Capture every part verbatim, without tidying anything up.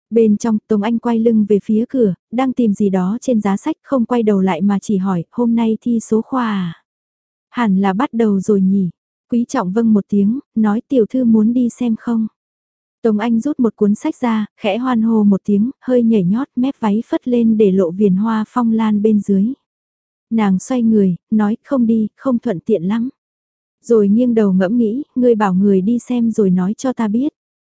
Bên trong, Tống Anh quay lưng về phía cửa, đang tìm gì đó trên giá sách, không quay đầu lại mà chỉ hỏi, hôm nay thi số khoa à? Hẳn là bắt đầu rồi nhỉ? Quý Trọng vâng một tiếng, nói tiểu thư muốn đi xem không? Tống Anh rút một cuốn sách ra, khẽ hoan hô một tiếng, hơi nhảy nhót mép váy phất lên để lộ viền hoa phong lan bên dưới. Nàng xoay người, nói không đi, không thuận tiện lắm. Rồi nghiêng đầu ngẫm nghĩ, ngươi bảo người đi xem rồi nói cho ta biết.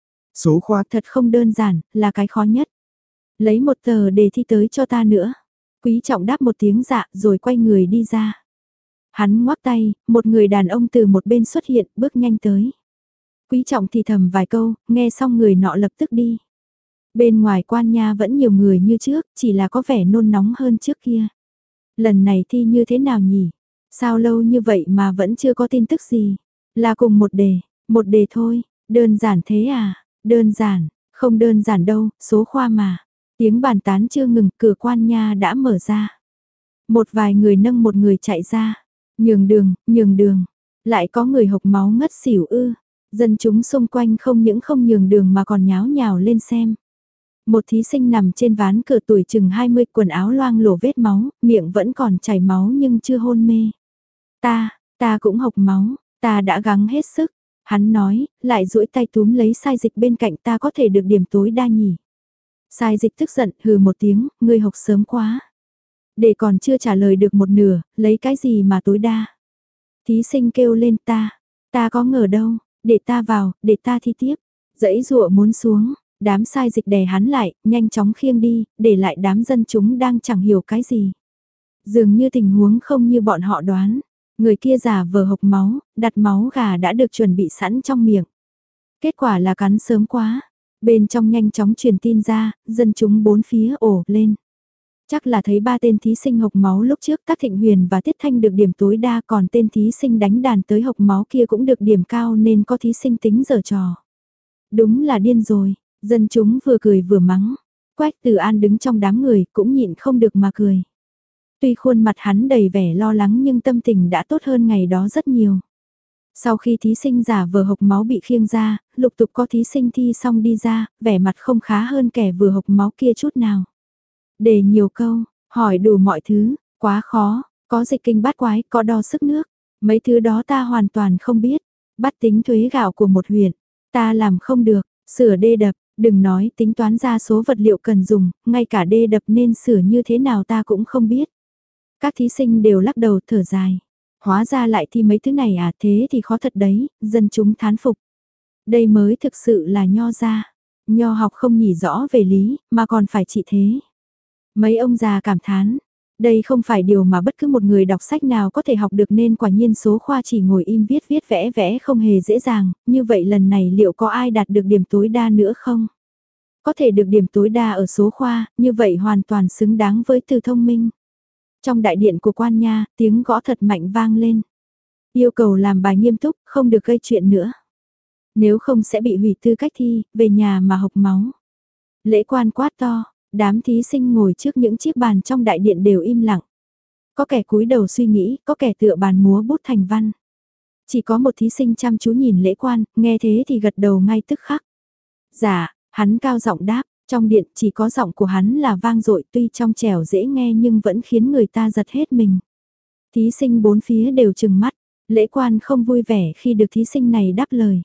Số khoa thật không đơn giản, là cái khó nhất. Lấy một tờ đề thi tới cho ta nữa. Quý Trọng đáp một tiếng dạ rồi quay người đi ra. Hắn ngoắc tay, một người đàn ông từ một bên xuất hiện, bước nhanh tới. Quý Trọng thì thầm vài câu, nghe xong người nọ lập tức đi. Bên ngoài quan nha vẫn nhiều người như trước, chỉ là có vẻ nôn nóng hơn trước kia. Lần này thi như thế nào nhỉ? Sao lâu như vậy mà vẫn chưa có tin tức gì? Là cùng một đề, một đề thôi, đơn giản thế à? Đơn giản, không đơn giản đâu, số khoa mà. Tiếng bàn tán chưa ngừng, cửa quan nha đã mở ra. Một vài người nâng một người chạy ra. Nhường đường, nhường đường. Lại có người hộc máu ngất xỉu ư. Dân chúng xung quanh không những không nhường đường mà còn nháo nhào lên xem. Một thí sinh nằm trên ván cửa tuổi chừng hai mươi, quần áo loang lổ vết máu, miệng vẫn còn chảy máu nhưng chưa hôn mê. Ta, ta cũng hộc máu, ta đã gắng hết sức. Hắn nói, lại duỗi tay túm lấy Sai Dịch bên cạnh, ta có thể được điểm tối đa nhỉ. Sai Dịch tức giận, hừ một tiếng, ngươi học sớm quá. Để còn chưa trả lời được một nửa, lấy cái gì mà tối đa. Thí sinh kêu lên ta, ta có ngờ đâu, để ta vào, để ta thi tiếp. Dãy dụa muốn xuống, đám Sai Dịch đè hắn lại, nhanh chóng khiêng đi, để lại đám dân chúng đang chẳng hiểu cái gì. Dường như tình huống không như bọn họ đoán. Người kia giả vờ hộc máu, đặt máu gà đã được chuẩn bị sẵn trong miệng. Kết quả là cắn sớm quá. Bên trong nhanh chóng truyền tin ra, dân chúng bốn phía ổ lên. Chắc là thấy ba tên thí sinh hộc máu lúc trước, Tác Thịnh Huyền và Tiết Thanh được điểm tối đa, còn tên thí sinh đánh đàn tới hộc máu kia cũng được điểm cao nên có thí sinh tính giở trò. Đúng là điên rồi, dân chúng vừa cười vừa mắng. Quách Từ An đứng trong đám người cũng nhịn không được mà cười. Tuy khuôn mặt hắn đầy vẻ lo lắng nhưng tâm tình đã tốt hơn ngày đó rất nhiều. Sau khi thí sinh giả vờ hộc máu bị khiêng ra, lục tục có thí sinh thi xong đi ra, vẻ mặt không khá hơn kẻ vừa hộc máu kia chút nào. Đề nhiều câu, hỏi đủ mọi thứ, quá khó, có dịch kinh bát quái, có đo sức nước. Mấy thứ đó ta hoàn toàn không biết. Bắt tính thuế gạo của một huyện, ta làm không được, sửa đê đập, đừng nói tính toán ra số vật liệu cần dùng, ngay cả đê đập nên sửa như thế nào ta cũng không biết. Các thí sinh đều lắc đầu thở dài. Hóa ra lại thi mấy thứ này à, thế thì khó thật đấy, dân chúng thán phục. Đây mới thực sự là nho gia. Nho học không nhỉ rõ về lý, mà còn phải trị thế. Mấy ông già cảm thán. Đây không phải điều mà bất cứ một người đọc sách nào có thể học được nên quả nhiên số khoa chỉ ngồi im viết viết vẽ vẽ không hề dễ dàng. Như vậy lần này liệu có ai đạt được điểm tối đa nữa không? Có thể được điểm tối đa ở số khoa, như vậy hoàn toàn xứng đáng với Từ Thông Minh. Trong đại điện của quan nha, tiếng gõ thật mạnh vang lên. Yêu cầu làm bài nghiêm túc, không được gây chuyện nữa. Nếu không sẽ bị hủy tư cách thi, về nhà mà hộc máu. Lễ quan quát to, đám thí sinh ngồi trước những chiếc bàn trong đại điện đều im lặng. Có kẻ cúi đầu suy nghĩ, có kẻ tựa bàn múa bút thành văn. Chỉ có một thí sinh chăm chú nhìn lễ quan, nghe thế thì gật đầu ngay tức khắc. Dạ, hắn cao giọng đáp. Trong điện chỉ có giọng của hắn là vang dội, tuy trong trẻo dễ nghe nhưng vẫn khiến người ta giật hết mình. Thí sinh bốn phía đều trừng mắt, lễ quan không vui vẻ khi được thí sinh này đáp lời.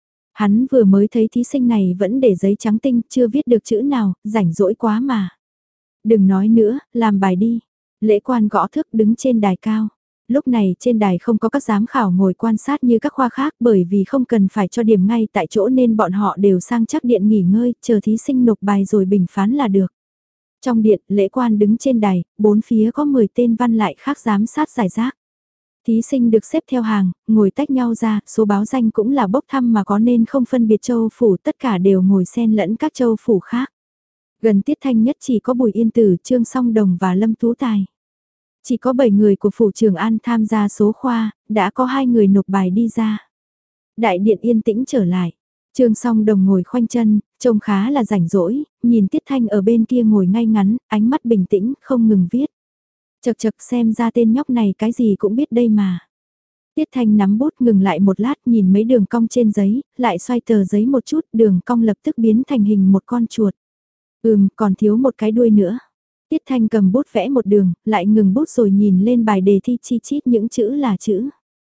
Hắn vừa mới thấy thí sinh này vẫn để giấy trắng tinh, chưa viết được chữ nào, rảnh rỗi quá mà. Đừng nói nữa, làm bài đi. Lễ quan gõ thước đứng trên đài cao. Lúc này trên đài không có các giám khảo ngồi quan sát như các khoa khác, bởi vì không cần phải cho điểm ngay tại chỗ nên bọn họ đều sang chắc điện nghỉ ngơi, chờ thí sinh nộp bài rồi bình phán là được. Trong điện, lễ quan đứng trên đài, bốn phía có mười tên văn lại khác giám sát giải rác. Thí sinh được xếp theo hàng, ngồi tách nhau ra, số báo danh cũng là bốc thăm mà có nên không phân biệt châu phủ, tất cả đều ngồi xen lẫn các châu phủ khác. Gần Tiết Thanh nhất chỉ có Bùi Yên Tử, Trương Song Đồng và Lâm Tú Tài. Chỉ có bảy người của Phủ Trường An tham gia số khoa, đã có hai người nộp bài đi ra. Đại điện yên tĩnh trở lại. Trương Song Đồng ngồi khoanh chân, trông khá là rảnh rỗi, nhìn Tiết Thanh ở bên kia ngồi ngay ngắn, ánh mắt bình tĩnh, không ngừng viết. Chật chật xem ra tên nhóc này cái gì cũng biết đây mà. Tiết Thanh nắm bút ngừng lại một lát nhìn mấy đường cong trên giấy, lại xoay tờ giấy một chút, đường cong lập tức biến thành hình một con chuột. Ừm, còn thiếu một cái đuôi nữa. Tiết Thanh cầm bút vẽ một đường, lại ngừng bút rồi nhìn lên bài đề thi chi chít những chữ là chữ.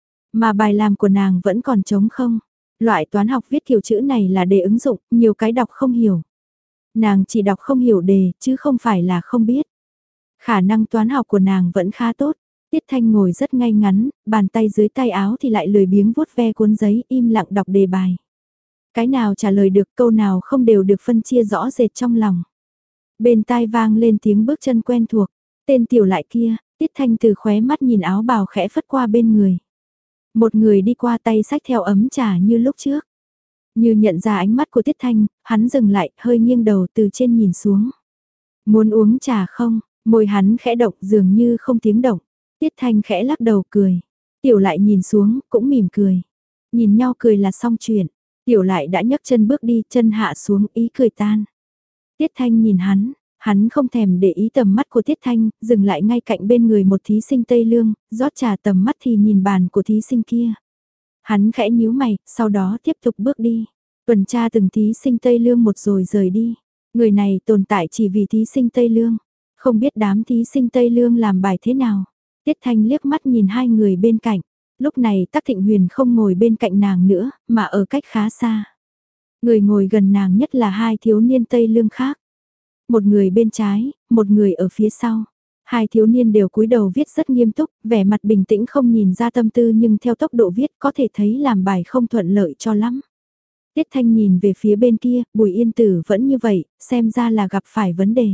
Mà bài làm của nàng vẫn còn trống không. Loại toán học viết kiểu chữ này là đề ứng dụng, nhiều cái đọc không hiểu. Nàng chỉ đọc không hiểu đề, chứ không phải là không biết. Khả năng toán học của nàng vẫn khá tốt. Tiết Thanh ngồi rất ngay ngắn, bàn tay dưới tay áo thì lại lười biếng vuốt ve cuốn giấy im lặng đọc đề bài. Cái nào trả lời được câu nào không đều được phân chia rõ rệt trong lòng. Bên tai vang lên tiếng bước chân quen thuộc, tên tiểu lại kia, Tiết Thanh từ khóe mắt nhìn áo bào khẽ phất qua bên người. Một người đi qua tay xách theo ấm trà như lúc trước. Như nhận ra ánh mắt của Tiết Thanh, hắn dừng lại, hơi nghiêng đầu từ trên nhìn xuống. Muốn uống trà không? Môi hắn khẽ động dường như không tiếng động. Tiết Thanh khẽ lắc đầu cười. Tiểu lại nhìn xuống, cũng mỉm cười. Nhìn nhau cười là xong chuyện. Tiểu lại đã nhấc chân bước đi, chân hạ xuống, ý cười tan. Tiết Thanh nhìn hắn, hắn không thèm để ý tầm mắt của Tiết Thanh, dừng lại ngay cạnh bên người một thí sinh Tây Lương, rót trà tầm mắt thì nhìn bàn của thí sinh kia. Hắn khẽ nhíu mày, sau đó tiếp tục bước đi. Tuần tra từng thí sinh Tây Lương một rồi rời đi. Người này tồn tại chỉ vì thí sinh Tây Lương. Không biết đám thí sinh Tây Lương làm bài thế nào. Tiết Thanh liếc mắt nhìn hai người bên cạnh. Lúc này Tắc Thịnh Huyền không ngồi bên cạnh nàng nữa, mà ở cách khá xa. Người ngồi gần nàng nhất là hai thiếu niên Tây Lương khác. Một người bên trái, một người ở phía sau. Hai thiếu niên đều cúi đầu viết rất nghiêm túc, vẻ mặt bình tĩnh không nhìn ra tâm tư nhưng theo tốc độ viết có thể thấy làm bài không thuận lợi cho lắm. Tiết Thanh nhìn về phía bên kia, Bùi Yên Tử vẫn như vậy, xem ra là gặp phải vấn đề.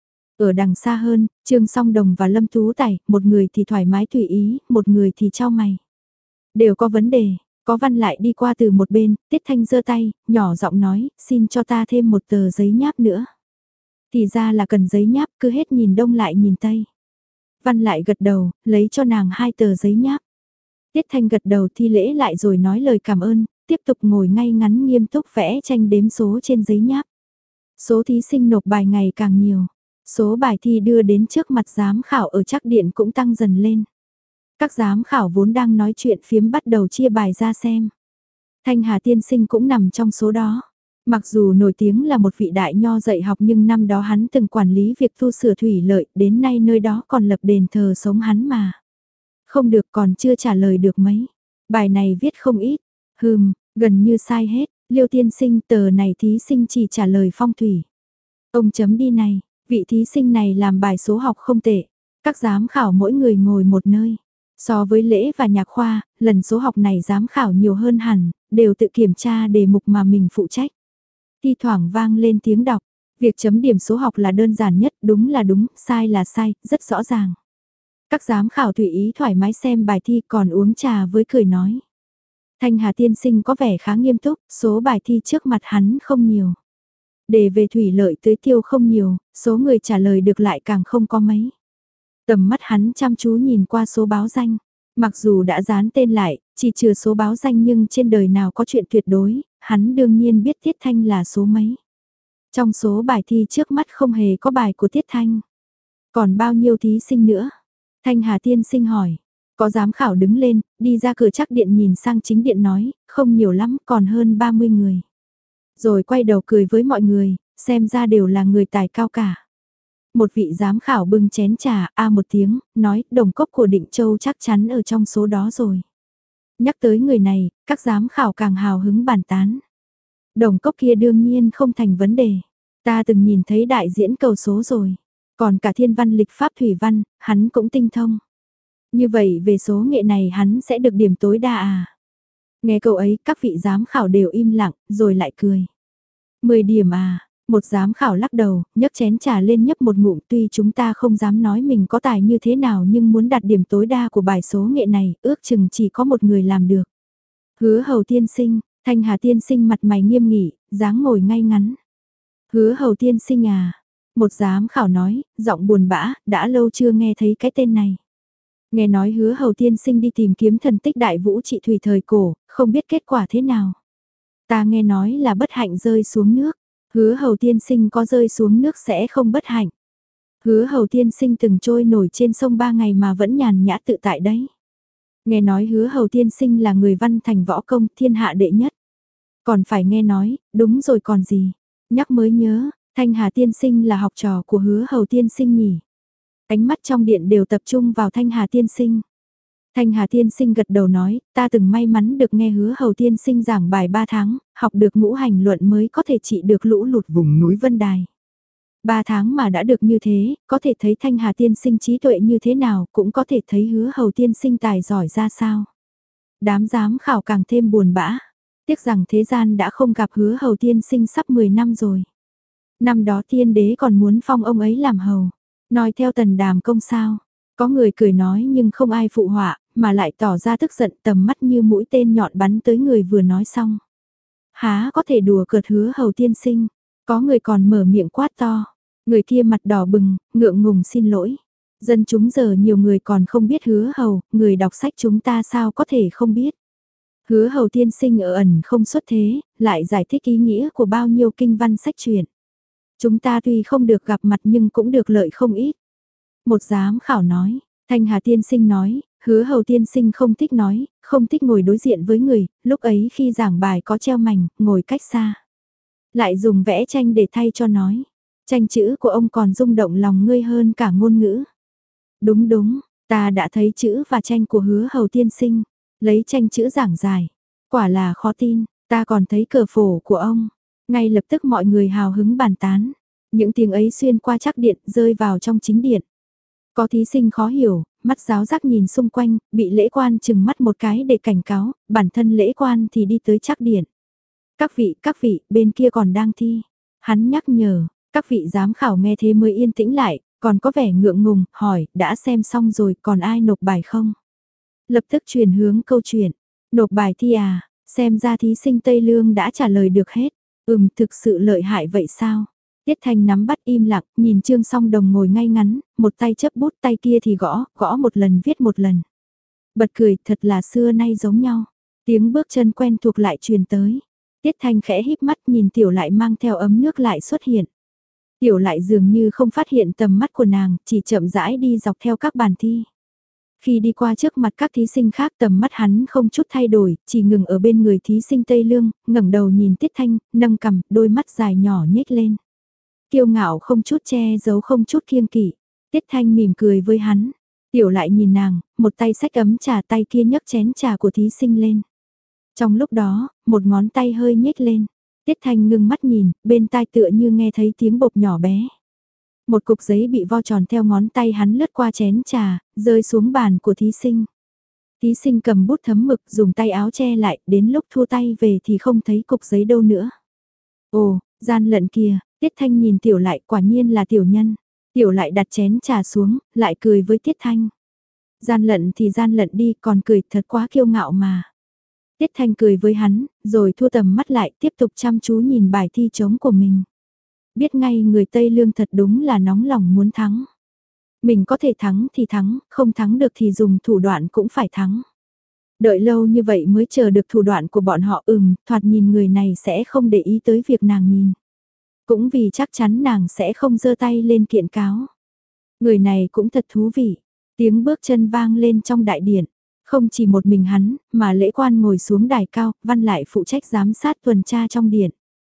Ở đằng xa hơn, Trương Song Đồng và Lâm Tú Tài, một người thì thoải mái tùy ý, một người thì trao mày. Đều có vấn đề, có Văn lại đi qua từ một bên, Tiết Thanh giơ tay, nhỏ giọng nói, xin cho ta thêm một tờ giấy nháp nữa. Thì ra là cần giấy nháp, cứ hết nhìn đông lại nhìn tây. Văn lại gật đầu, lấy cho nàng hai tờ giấy nháp. Tiết Thanh gật đầu thi lễ lại rồi nói lời cảm ơn, tiếp tục ngồi ngay ngắn nghiêm túc vẽ tranh đếm số trên giấy nháp. Số thí sinh nộp bài ngày càng nhiều. Số bài thi đưa đến trước mặt giám khảo ở Trắc Điện cũng tăng dần lên. Các giám khảo vốn đang nói chuyện phiếm bắt đầu chia bài ra xem. Thanh Hà tiên sinh cũng nằm trong số đó. Mặc dù nổi tiếng là một vị đại nho dạy học nhưng năm đó hắn từng quản lý việc tu sửa thủy lợi, đến nay nơi đó còn lập đền thờ sống hắn mà. Không được còn chưa trả lời được mấy. Bài này viết không ít. Hừm, gần như sai hết. Liêu tiên sinh tờ này thí sinh chỉ trả lời phong thủy. Ông chấm đi này, vị thí sinh này làm bài số học không tệ. Các giám khảo mỗi người ngồi một nơi. So với lễ và nhạc khoa, lần số học này giám khảo nhiều hơn hẳn, đều tự kiểm tra đề mục mà mình phụ trách. Thi thoảng vang lên tiếng đọc, việc chấm điểm số học là đơn giản nhất, đúng là đúng, sai là sai, rất rõ ràng. Các giám khảo tùy ý thoải mái xem bài thi còn uống trà với cười nói. Thanh Hà tiên sinh có vẻ khá nghiêm túc, số bài thi trước mặt hắn không nhiều. Đề về thủy lợi tưới tiêu không nhiều, số người trả lời được lại càng không có mấy. Tầm mắt hắn chăm chú nhìn qua số báo danh, mặc dù đã dán tên lại, chỉ trừ số báo danh nhưng trên đời nào có chuyện tuyệt đối, hắn đương nhiên biết Tiết Thanh là số mấy. Trong số bài thi trước mắt không hề có bài của Tiết Thanh. Còn bao nhiêu thí sinh nữa? Thanh Hà tiên sinh hỏi. Có giám khảo đứng lên, đi ra cửa Trắc Điện nhìn sang chính điện nói, không nhiều lắm, còn hơn ba mươi người. Rồi quay đầu cười với mọi người, xem ra đều là người tài cao cả. Một vị giám khảo bưng chén trà, a một tiếng, nói, đồng cốc của Định Châu chắc chắn ở trong số đó rồi. Nhắc tới người này, các giám khảo càng hào hứng bàn tán. Đồng cốc kia đương nhiên không thành vấn đề. Ta từng nhìn thấy đại diễn cầu số rồi. Còn cả thiên văn lịch pháp thủy văn, hắn cũng tinh thông. Như vậy về số nghệ này hắn sẽ được điểm tối đa à? Nghe câu ấy các vị giám khảo đều im lặng, rồi lại cười. mười điểm à? Một giám khảo lắc đầu, nhấc chén trà lên nhấp một ngụm, tuy chúng ta không dám nói mình có tài như thế nào nhưng muốn đạt điểm tối đa của bài số nghệ này, ước chừng chỉ có một người làm được. Hứa Hầu tiên sinh, Thanh Hà tiên sinh mặt mày nghiêm nghị, dáng ngồi ngay ngắn. Hứa Hầu tiên sinh à? Một giám khảo nói, giọng buồn bã, đã lâu chưa nghe thấy cái tên này. Nghe nói Hứa Hầu tiên sinh đi tìm kiếm thần tích đại vũ trị thủy thời cổ, không biết kết quả thế nào. Ta nghe nói là bất hạnh rơi xuống nước. Hứa Hầu tiên sinh có rơi xuống nước sẽ không bất hạnh. Hứa Hầu tiên sinh từng trôi nổi trên sông ba ngày mà vẫn nhàn nhã tự tại đấy. Nghe nói Hứa Hầu tiên sinh là người văn thành võ công thiên hạ đệ nhất. Còn phải nghe nói, đúng rồi còn gì. Nhắc mới nhớ, Thanh Hà tiên sinh là học trò của Hứa Hầu tiên sinh nhỉ? Ánh mắt trong điện đều tập trung vào Thanh Hà tiên sinh. Thanh Hà tiên sinh gật đầu nói, ta từng may mắn được nghe Hứa Hầu tiên sinh giảng bài ba tháng, học được ngũ hành luận mới có thể trị được lũ lụt vùng núi Vân Đài. Ba tháng mà đã được như thế, có thể thấy Thanh Hà tiên sinh trí tuệ như thế nào, cũng có thể thấy Hứa Hầu tiên sinh tài giỏi ra sao. Đám giám khảo càng thêm buồn bã, tiếc rằng thế gian đã không gặp Hứa Hầu tiên sinh sắp mười năm rồi. Năm đó tiên đế còn muốn phong ông ấy làm hầu, nói theo Tần Đàm Công sao. Có người cười nói nhưng không ai phụ họa, mà lại tỏ ra tức giận, tầm mắt như mũi tên nhọn bắn tới người vừa nói xong. Há có thể đùa cợt Hứa Hầu tiên sinh, có người còn mở miệng quát to. Người kia mặt đỏ bừng, ngượng ngùng xin lỗi. Dân chúng giờ nhiều người còn không biết Hứa Hầu, người đọc sách chúng ta sao có thể không biết. Hứa Hầu tiên sinh ở ẩn không xuất thế, lại giải thích ý nghĩa của bao nhiêu kinh văn sách truyện. Chúng ta tuy không được gặp mặt nhưng cũng được lợi không ít. Một giám khảo nói, Thanh Hà tiên sinh nói, Hứa Hầu tiên sinh không thích nói, không thích ngồi đối diện với người, lúc ấy khi giảng bài có treo mảnh, ngồi cách xa. Lại dùng vẽ tranh để thay cho nói. Tranh chữ của ông còn rung động lòng ngươi hơn cả ngôn ngữ. Đúng đúng, ta đã thấy chữ và tranh của Hứa Hầu tiên sinh. Lấy tranh chữ giảng giải. Quả là khó tin, ta còn thấy cờ phổ của ông. Ngay lập tức mọi người hào hứng bàn tán. Những tiếng ấy xuyên qua trắc điện rơi vào trong chính điện. Có thí sinh khó hiểu, mắt giáo giác nhìn xung quanh, bị lễ quan chừng mắt một cái để cảnh cáo, bản thân lễ quan thì đi tới trắc điện. Các vị, các vị, bên kia còn đang thi. Hắn nhắc nhở, các vị giám khảo nghe thế mới yên tĩnh lại, còn có vẻ ngượng ngùng, hỏi, đã xem xong rồi, còn ai nộp bài không? Lập tức chuyển hướng câu chuyện, nộp bài thi à, xem ra thí sinh Tây Lương đã trả lời được hết. Ừm, thực sự lợi hại vậy sao? Tiết Thanh nắm bắt im lặng, nhìn Trương Song Đồng ngồi ngay ngắn, một tay chấp bút tay kia thì gõ, gõ một lần viết một lần. Bật cười, thật là xưa nay giống nhau. Tiếng bước chân quen thuộc lại truyền tới. Tiết Thanh khẽ híp mắt nhìn Tiểu Lại mang theo ấm nước lại xuất hiện. Tiểu Lại dường như không phát hiện tầm mắt của nàng, chỉ chậm rãi đi dọc theo các bàn thi. Khi đi qua trước mặt các thí sinh khác tầm mắt hắn không chút thay đổi, chỉ ngừng ở bên người thí sinh Tây Lương, ngẩng đầu nhìn Tiết Thanh, nâng cằm, đôi mắt dài nhỏ nhếch lên. Kiêu ngạo không chút che giấu không chút kiêng kỵ. Tiết Thanh mỉm cười với hắn. Tiểu Lại nhìn nàng, một tay xách ấm trà tay kia nhấc chén trà của thí sinh lên. Trong lúc đó, một ngón tay hơi nhếch lên. Tiết Thanh ngưng mắt nhìn, bên tai tựa như nghe thấy tiếng bột nhỏ bé. Một cục giấy bị vo tròn theo ngón tay hắn lướt qua chén trà, rơi xuống bàn của thí sinh. Thí sinh cầm bút thấm mực dùng tay áo che lại, đến lúc thua tay về thì không thấy cục giấy đâu nữa. Ồ, gian lận kìa, Tiết Thanh nhìn Tiểu Lại quả nhiên là tiểu nhân. Tiểu Lại đặt chén trà xuống, lại cười với Tiết Thanh. Gian lận thì gian lận đi, còn cười thật quá kiêu ngạo mà. Tiết Thanh cười với hắn, rồi thua tầm mắt lại tiếp tục chăm chú nhìn bài thi trống của mình. Biết ngay người Tây Lương thật đúng là nóng lòng muốn thắng. Mình có thể thắng thì thắng, không thắng được thì dùng thủ đoạn cũng phải thắng. Đợi lâu như vậy mới chờ được thủ đoạn của bọn họ ừm, thoạt nhìn người này sẽ không để ý tới việc nàng nhìn. Cũng vì chắc chắn nàng sẽ không giơ tay lên kiện cáo. Người này cũng thật thú vị. Tiếng bước chân vang lên trong đại điện. Không chỉ một mình hắn, mà lễ quan ngồi xuống đài cao, Văn lại phụ trách giám sát tuần tra trong điện.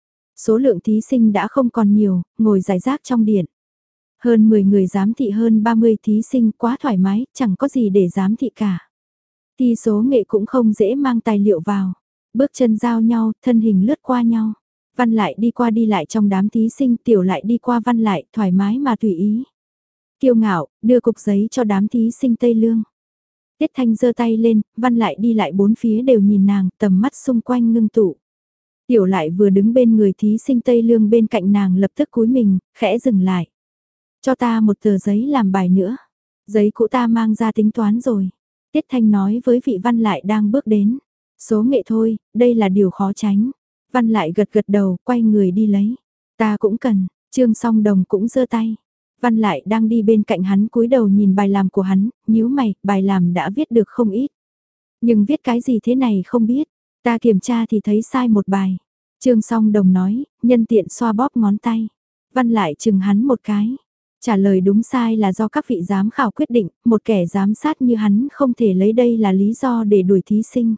Số lượng thí sinh đã không còn nhiều, ngồi rải rác trong điện. Hơn mười người giám thị hơn ba mươi thí sinh quá thoải mái, chẳng có gì để giám thị cả. Thi số nghệ cũng không dễ mang tài liệu vào. Bước chân giao nhau, thân hình lướt qua nhau. Văn lại đi qua đi lại trong đám thí sinh, Tiểu Lại đi qua Văn lại, thoải mái mà tùy ý. Kiêu ngạo, đưa cục giấy cho đám thí sinh Tây Lương. Tiết Thanh giơ tay lên, Văn lại đi lại bốn phía đều nhìn nàng, tầm mắt xung quanh ngưng tụ. Tiểu Lại vừa đứng bên người thí sinh Tây Lương bên cạnh nàng lập tức cúi mình, khẽ dừng lại. Cho ta một tờ giấy làm bài nữa. Giấy cũ ta mang ra tính toán rồi. Tiết Thanh nói với vị Văn lại đang bước đến. Số nghệ thôi, đây là điều khó tránh. Văn lại gật gật đầu, quay người đi lấy. Ta cũng cần, Trương Song Đồng cũng giơ tay. Văn lại đang đi bên cạnh hắn cúi đầu nhìn bài làm của hắn, nhíu mày, bài làm đã viết được không ít. Nhưng viết cái gì thế này không biết, ta kiểm tra thì thấy sai một bài. Trương Song Đồng nói, nhân tiện xoa bóp ngón tay. Văn lại chừng hắn một cái. Trả lời đúng sai là do các vị giám khảo quyết định, một kẻ giám sát như hắn không thể lấy đây là lý do để đuổi thí sinh.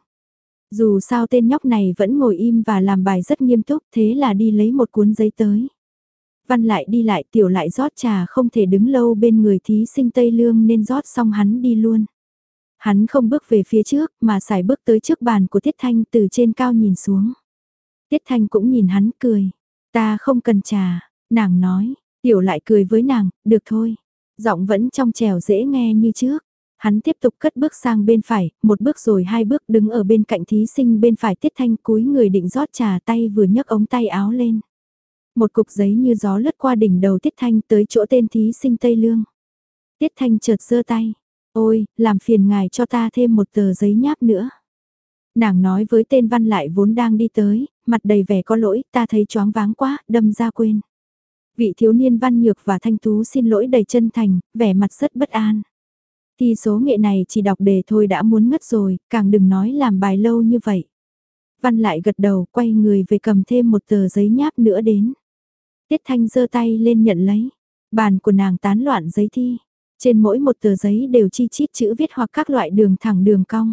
Dù sao tên nhóc này vẫn ngồi im và làm bài rất nghiêm túc, thế là đi lấy một cuốn giấy tới. Văn lại đi lại, tiểu lại rót trà không thể đứng lâu bên người thí sinh Tây Lương nên rót xong hắn đi luôn. Hắn không bước về phía trước mà xài bước tới trước bàn của Tiết Thanh từ trên cao nhìn xuống. Tiết Thanh cũng nhìn hắn cười. Ta không cần trà, nàng nói, tiểu lại cười với nàng, được thôi. Giọng vẫn trong trẻo dễ nghe như trước. Hắn tiếp tục cất bước sang bên phải, một bước rồi hai bước đứng ở bên cạnh thí sinh bên phải Tiết Thanh cúi người định rót trà tay vừa nhấc ống tay áo lên. Một cục giấy như gió lướt qua đỉnh đầu Tiết Thanh tới chỗ tên thí sinh Tây Lương. Tiết Thanh chợt giơ tay. Ôi, làm phiền ngài cho ta thêm một tờ giấy nháp nữa. Nàng nói với tên Văn lại vốn đang đi tới, mặt đầy vẻ có lỗi, ta thấy choáng váng quá, đâm ra quên. Vị thiếu niên Văn Nhược và Thanh Tú xin lỗi đầy chân thành, vẻ mặt rất bất an. Thì số nghệ này chỉ đọc đề thôi đã muốn ngất rồi, càng đừng nói làm bài lâu như vậy. Văn lại gật đầu, quay người về cầm thêm một tờ giấy nháp nữa đến. Tiết Thanh giơ tay lên nhận lấy. Bàn của nàng tán loạn giấy thi. Trên mỗi một tờ giấy đều chi chít chữ viết hoặc các loại đường thẳng đường cong.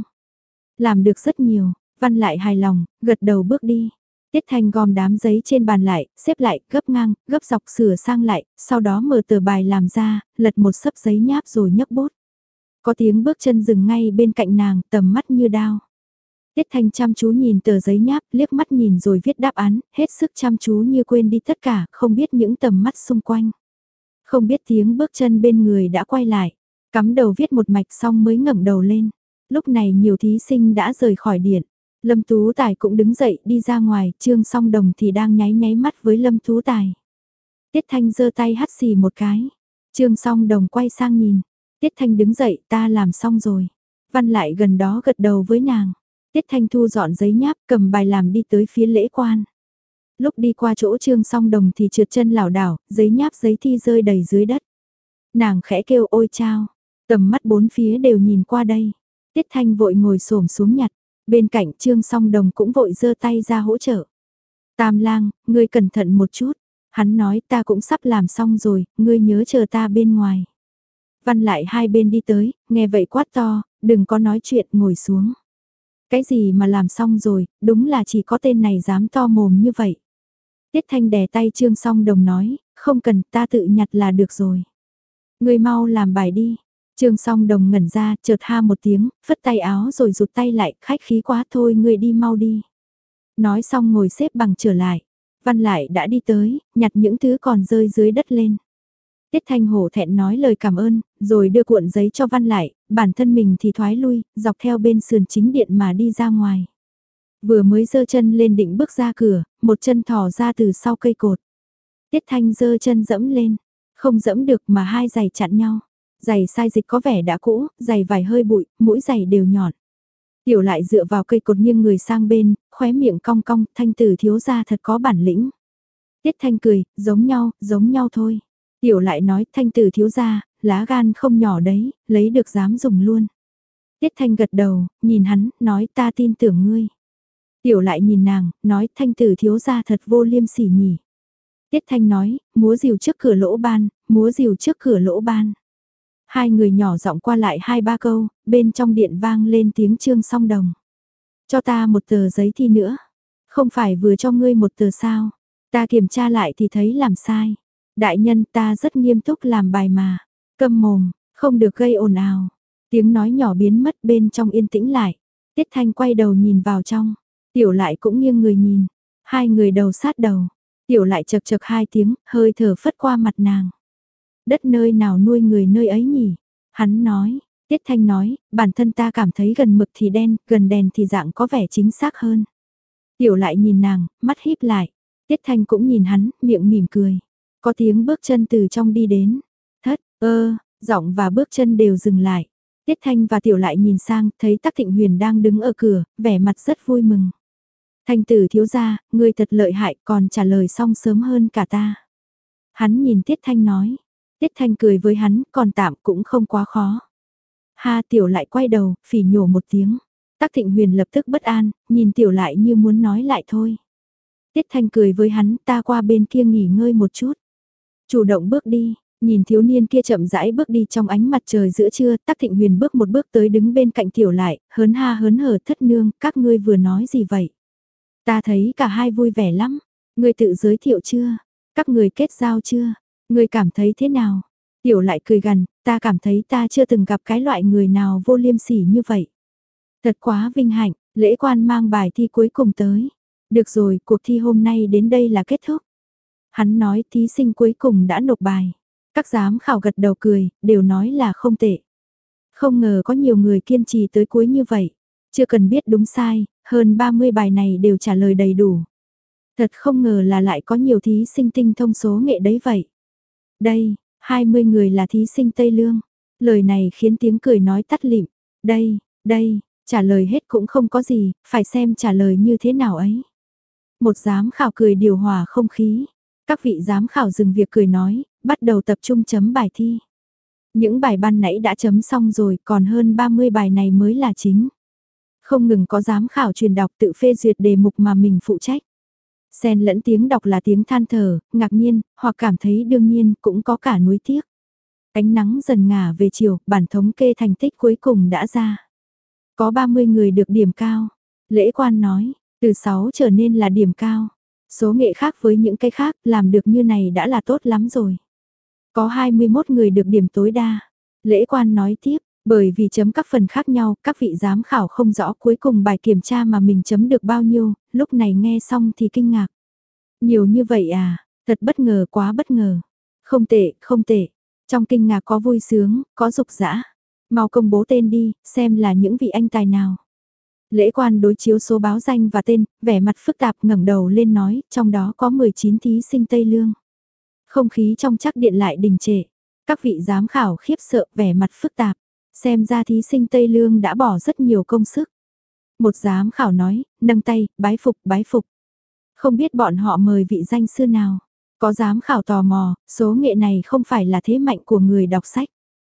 Làm được rất nhiều, Văn lại hài lòng, gật đầu bước đi. Tiết Thanh gom đám giấy trên bàn lại, xếp lại, gấp ngang, gấp dọc sửa sang lại, sau đó mở tờ bài làm ra, lật một sấp giấy nháp rồi nhấc bút. Có tiếng bước chân dừng ngay bên cạnh nàng, tầm mắt như đao. Tiết Thanh chăm chú nhìn tờ giấy nháp, liếc mắt nhìn rồi viết đáp án, hết sức chăm chú như quên đi tất cả, không biết những tầm mắt xung quanh. Không biết tiếng bước chân bên người đã quay lại, cắm đầu viết một mạch xong mới ngẩng đầu lên. Lúc này nhiều thí sinh đã rời khỏi điện. Lâm Tú Tài cũng đứng dậy đi ra ngoài, Trương Song Đồng thì đang nháy nháy mắt với Lâm Tú Tài. Tiết Thanh giơ tay hắt xì một cái. Trương Song Đồng quay sang nhìn. Tiết Thanh đứng dậy, ta làm xong rồi. Văn lại gần đó gật đầu với nàng. Tiết Thanh thu dọn giấy nháp, cầm bài làm đi tới phía lễ quan. Lúc đi qua chỗ Trương Song Đồng thì trượt chân lảo đảo, giấy nháp giấy thi rơi đầy dưới đất. Nàng khẽ kêu ôi chao, tầm mắt bốn phía đều nhìn qua đây. Tiết Thanh vội ngồi xổm xuống nhặt, bên cạnh Trương Song Đồng cũng vội giơ tay ra hỗ trợ. Tam Lang, ngươi cẩn thận một chút. Hắn nói ta cũng sắp làm xong rồi, ngươi nhớ chờ ta bên ngoài. Văn lại hai bên đi tới, nghe vậy quát to, đừng có nói chuyện, ngồi xuống. Cái gì mà làm xong rồi, đúng là chỉ có tên này dám to mồm như vậy. Tiết Thanh đè tay Trương Song Đồng nói, không cần, ta tự nhặt là được rồi. Ngươi mau làm bài đi. Trương Song Đồng ngẩn ra, chợt ha một tiếng, phất tay áo rồi rụt tay lại, khách khí quá thôi, ngươi đi mau đi. Nói xong ngồi xếp bằng trở lại. Văn lại đã đi tới, nhặt những thứ còn rơi dưới đất lên. Tiết Thanh hổ thẹn nói lời cảm ơn, rồi đưa cuộn giấy cho Văn lại, bản thân mình thì thoái lui, dọc theo bên sườn chính điện mà đi ra ngoài. Vừa mới giơ chân lên định bước ra cửa, một chân thò ra từ sau cây cột. Tiết Thanh giơ chân dẫm lên, không dẫm được mà hai giày chặn nhau. Giày sai dịch có vẻ đã cũ, giày vải hơi bụi, mũi giày đều nhọn. Tiểu lại dựa vào cây cột nghiêng người sang bên, khóe miệng cong cong, Thanh tử thiếu gia thật có bản lĩnh. Tiết Thanh cười, giống nhau, giống nhau thôi. Tiểu lại nói, Thanh tử thiếu gia, lá gan không nhỏ đấy, lấy được dám dùng luôn. Tiết Thanh gật đầu, nhìn hắn, nói ta tin tưởng ngươi. Tiểu lại nhìn nàng, nói Thanh tử thiếu gia thật vô liêm sỉ nhỉ. Tiết Thanh nói, múa rìu trước cửa lỗ ban, múa rìu trước cửa lỗ ban. Hai người nhỏ giọng qua lại hai ba câu, bên trong điện vang lên tiếng Trương Song Đồng. Cho ta một tờ giấy thi nữa. Không phải vừa cho ngươi một tờ sao. Ta kiểm tra lại thì thấy làm sai. Đại nhân ta rất nghiêm túc làm bài mà. Câm mồm, không được gây ồn ào. Tiếng nói nhỏ biến mất bên trong yên tĩnh lại. Tiết Thanh quay đầu nhìn vào trong. Tiểu lại cũng nghiêng người nhìn. Hai người đầu sát đầu. Tiểu lại chật chật hai tiếng, hơi thở phất qua mặt nàng. Đất nơi nào nuôi người nơi ấy nhỉ? Hắn nói, Tiết Thanh nói, bản thân ta cảm thấy gần mực thì đen, gần đèn thì dạng có vẻ chính xác hơn. Tiểu lại nhìn nàng, mắt híp lại. Tiết Thanh cũng nhìn hắn, miệng mỉm cười. Có tiếng bước chân từ trong đi đến. Thất, ơ, giọng và bước chân đều dừng lại. Tiết Thanh và Tiểu lại nhìn sang, thấy Tắc Thịnh Huyền đang đứng ở cửa, vẻ mặt rất vui mừng. Thanh tử thiếu gia, ngươi thật lợi hại, còn trả lời xong sớm hơn cả ta. Hắn nhìn Tiết Thanh nói. Tiết Thanh cười với hắn, còn tạm cũng không quá khó. Ha, Tiểu lại quay đầu, phỉ nhổ một tiếng. Tắc Thịnh Huyền lập tức bất an, nhìn Tiểu lại như muốn nói lại thôi. Tiết Thanh cười với hắn, ta qua bên kia nghỉ ngơi một chút. Chủ động bước đi, nhìn thiếu niên kia chậm rãi bước đi trong ánh mặt trời giữa trưa, Tắc Thịnh Huyền bước một bước tới đứng bên cạnh Tiểu lại, hớn ha hớn hở, thất nương, các ngươi vừa nói gì vậy? Ta thấy cả hai vui vẻ lắm, ngươi tự giới thiệu chưa? Các người kết giao chưa? Người cảm thấy thế nào? Tiểu lại cười gằn, ta cảm thấy ta chưa từng gặp cái loại người nào vô liêm sỉ như vậy. Thật quá vinh hạnh, lễ quan mang bài thi cuối cùng tới. Được rồi, cuộc thi hôm nay đến đây là kết thúc. Hắn nói thí sinh cuối cùng đã nộp bài. Các giám khảo gật đầu cười, đều nói là không tệ. Không ngờ có nhiều người kiên trì tới cuối như vậy. Chưa cần biết đúng sai, hơn ba mươi bài này đều trả lời đầy đủ. Thật không ngờ là lại có nhiều thí sinh tinh thông số nghệ đấy vậy. Đây, hai mươi người là thí sinh Tây Lương. Lời này khiến tiếng cười nói tắt lịm. Đây, đây, trả lời hết cũng không có gì, phải xem trả lời như thế nào ấy. Một giám khảo cười điều hòa không khí. Các vị giám khảo dừng việc cười nói, bắt đầu tập trung chấm bài thi. Những bài ban nãy đã chấm xong rồi, còn hơn ba mươi bài này mới là chính. Không ngừng có giám khảo truyền đọc tự phê duyệt đề mục mà mình phụ trách. Xen lẫn tiếng đọc là tiếng than thở, ngạc nhiên, hoặc cảm thấy đương nhiên, cũng có cả nuối tiếc. Ánh nắng dần ngả về chiều, bản thống kê thành tích cuối cùng đã ra. Có ba mươi người được điểm cao. Lễ quan nói, từ sáu trở nên là điểm cao. Số nghệ khác với những cái khác, làm được như này đã là tốt lắm rồi. Có hai mươi mốt người được điểm tối đa. Lễ quan nói tiếp, bởi vì chấm các phần khác nhau, các vị giám khảo không rõ cuối cùng bài kiểm tra mà mình chấm được bao nhiêu, lúc này nghe xong thì kinh ngạc. Nhiều như vậy à, thật bất ngờ quá bất ngờ. Không tệ, không tệ. Trong kinh ngạc có vui sướng, có dục dã. Mau công bố tên đi, xem là những vị anh tài nào. Lễ quan đối chiếu số báo danh và tên, vẻ mặt phức tạp ngẩng đầu lên nói, trong đó có mười chín thí sinh Tây Lương. Không khí trong chắc điện lại đình trệ. Các vị giám khảo khiếp sợ vẻ mặt phức tạp. Xem ra thí sinh Tây Lương đã bỏ rất nhiều công sức. Một giám khảo nói, nâng tay, bái phục, bái phục. Không biết bọn họ mời vị danh sư nào. Có giám khảo tò mò, số nghệ này không phải là thế mạnh của người đọc sách.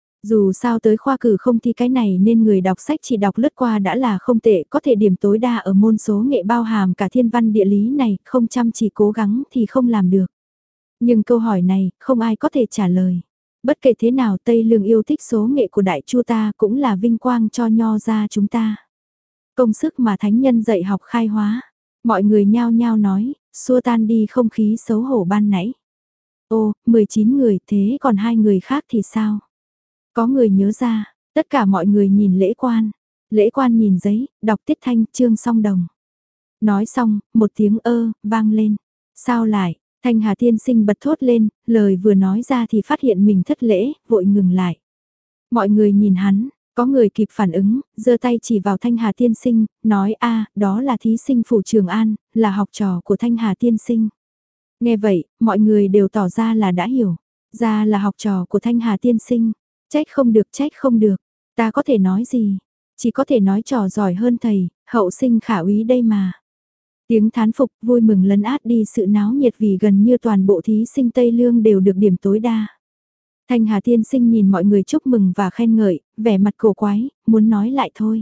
Dù sao tới khoa cử không thi cái này nên người đọc sách chỉ đọc lướt qua đã là không tệ, có thể điểm tối đa ở môn số nghệ bao hàm cả thiên văn địa lý này, không chăm chỉ cố gắng thì không làm được. Nhưng câu hỏi này, không ai có thể trả lời. Bất kể thế nào Tây Lương yêu thích số nghệ của đại chu ta cũng là vinh quang cho nho gia chúng ta. Công sức mà thánh nhân dạy học khai hóa. Mọi người nhao nhao nói, xua tan đi không khí xấu hổ ban nãy. Ô, mười chín người thế còn hai người khác thì sao? Có người nhớ ra, tất cả mọi người nhìn lễ quan. Lễ quan nhìn giấy, đọc tiết thanh chương song đồng. Nói xong, một tiếng ơ, vang lên. Sao lại? Thanh Hà Tiên Sinh bật thốt lên, lời vừa nói ra thì phát hiện mình thất lễ, vội ngừng lại. Mọi người nhìn hắn, có người kịp phản ứng, giơ tay chỉ vào Thanh Hà Tiên Sinh, nói a, đó là thí sinh Phủ Trường An, là học trò của Thanh Hà Tiên Sinh. Nghe vậy, mọi người đều tỏ ra là đã hiểu, ra là học trò của Thanh Hà Tiên Sinh. Trách không được, trách không được, ta có thể nói gì, chỉ có thể nói trò giỏi hơn thầy, hậu sinh khả úy đây mà. Tiếng thán phục vui mừng lấn át đi sự náo nhiệt vì gần như toàn bộ thí sinh Tây Lương đều được điểm tối đa. Thanh Hà Tiên Sinh nhìn mọi người chúc mừng và khen ngợi, vẻ mặt cổ quái, muốn nói lại thôi.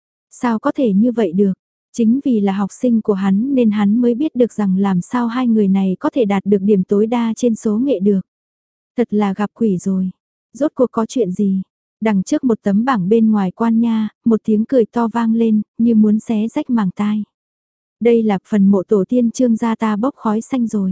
Sao có thể như vậy được? Chính vì là học sinh của hắn nên hắn mới biết được rằng làm sao hai người này có thể đạt được điểm tối đa trên số nghệ được. Thật là gặp quỷ rồi. Rốt cuộc có chuyện gì? Đằng trước một tấm bảng bên ngoài quan nha, một tiếng cười to vang lên, như muốn xé rách màng tai. Đây là phần mộ tổ tiên Trương gia ta bốc khói xanh rồi.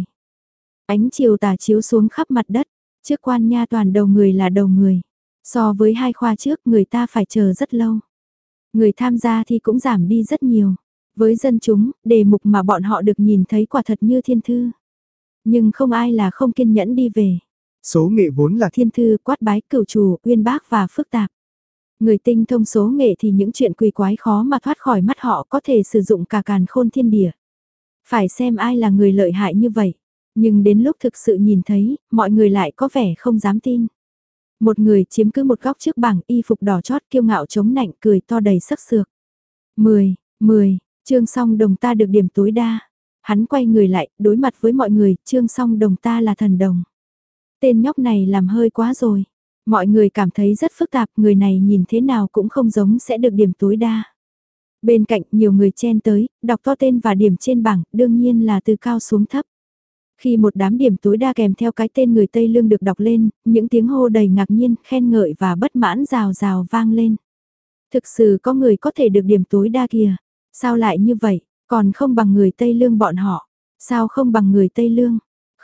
Ánh chiều tà chiếu xuống khắp mặt đất, trước quan nha toàn đầu người là đầu người. So với hai khoa trước người ta phải chờ rất lâu. Người tham gia thì cũng giảm đi rất nhiều. Với dân chúng, đề mục mà bọn họ được nhìn thấy quả thật như thiên thư. Nhưng không ai là không kiên nhẫn đi về. Số nghệ vốn là thiên thư, quát bái, cửu trù, uyên bác và phức tạp. Người tinh thông số nghệ thì những chuyện quỷ quái khó mà thoát khỏi mắt họ có thể sử dụng cả càn khôn thiên địa. Phải xem ai là người lợi hại như vậy. Nhưng đến lúc thực sự nhìn thấy, mọi người lại có vẻ không dám tin. Một người chiếm cứ một góc trước bảng y phục đỏ chót kiêu ngạo chống nạnh cười to đầy sắc sược. Mười, mười, Trương Song Đồng ta được điểm tối đa. Hắn quay người lại, đối mặt với mọi người, Trương Song Đồng ta là thần đồng. Tên nhóc này làm hơi quá rồi. Mọi người cảm thấy rất phức tạp, người này nhìn thế nào cũng không giống sẽ được điểm tối đa. Bên cạnh nhiều người chen tới, đọc to tên và điểm trên bảng, đương nhiên là từ cao xuống thấp. Khi một đám điểm tối đa kèm theo cái tên người Tây Lương được đọc lên, những tiếng hô đầy ngạc nhiên, khen ngợi và bất mãn rào rào vang lên. Thực sự có người có thể được điểm tối đa kìa. Sao lại như vậy, còn không bằng người Tây Lương bọn họ. Sao không bằng người Tây Lương?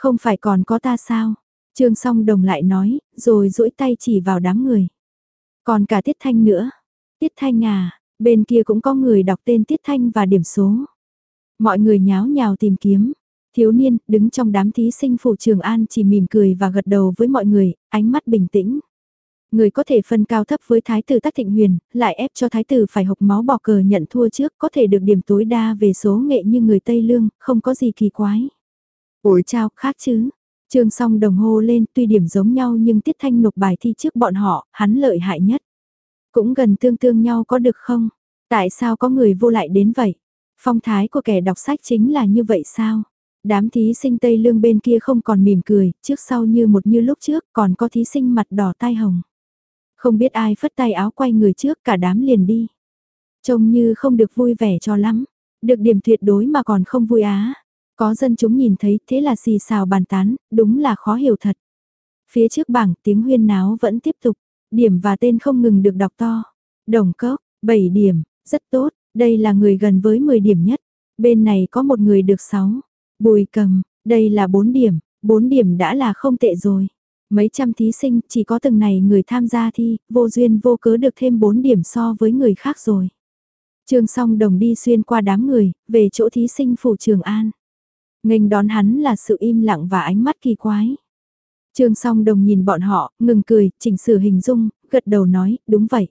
Không phải còn có ta sao? Trương Song Đồng lại nói, rồi duỗi tay chỉ vào đám người. Còn cả Tiết Thanh nữa. Tiết Thanh à, bên kia cũng có người đọc tên Tiết Thanh và điểm số. Mọi người nháo nhào tìm kiếm. Thiếu niên, đứng trong đám thí sinh phủ Trường An chỉ mỉm cười và gật đầu với mọi người, ánh mắt bình tĩnh. Người có thể phân cao thấp với Thái tử Tắc Thịnh Huyền, lại ép cho Thái tử phải hộc máu bỏ cờ nhận thua trước, có thể được điểm tối đa về số nghệ như người Tây Lương, không có gì kỳ quái. Ủi chao, khác chứ. Trương Song Đồng hô lên, tuy điểm giống nhau nhưng Tiết Thanh nộp bài thi trước bọn họ, hắn lợi hại nhất. Cũng gần tương tương nhau có được không? Tại sao có người vô lại đến vậy? Phong thái của kẻ đọc sách chính là như vậy sao? Đám thí sinh Tây Lương bên kia không còn mỉm cười, trước sau như một như lúc trước, còn có thí sinh mặt đỏ tai hồng. Không biết ai phất tay áo quay người trước, cả đám liền đi. Trông như không được vui vẻ cho lắm. Được điểm tuyệt đối mà còn không vui á. Có dân chúng nhìn thấy thế là xì xào bàn tán, đúng là khó hiểu thật. Phía trước bảng tiếng huyên náo vẫn tiếp tục, điểm và tên không ngừng được đọc to. Đồng Cốc, bảy điểm, rất tốt, đây là người gần với mười điểm nhất. Bên này có một người được sáu. Bùi Cầm, đây là bốn điểm, bốn điểm đã là không tệ rồi. Mấy trăm thí sinh chỉ có từng này người tham gia thi, vô duyên vô cớ được thêm bốn điểm so với người khác rồi. Trương Song Đồng đi xuyên qua đám người, về chỗ thí sinh phủ Trường An. Nghênh đón hắn là sự im lặng và ánh mắt kỳ quái. Trương Song Đồng nhìn bọn họ, ngừng cười, chỉnh sửa hình dung, gật đầu nói, đúng vậy.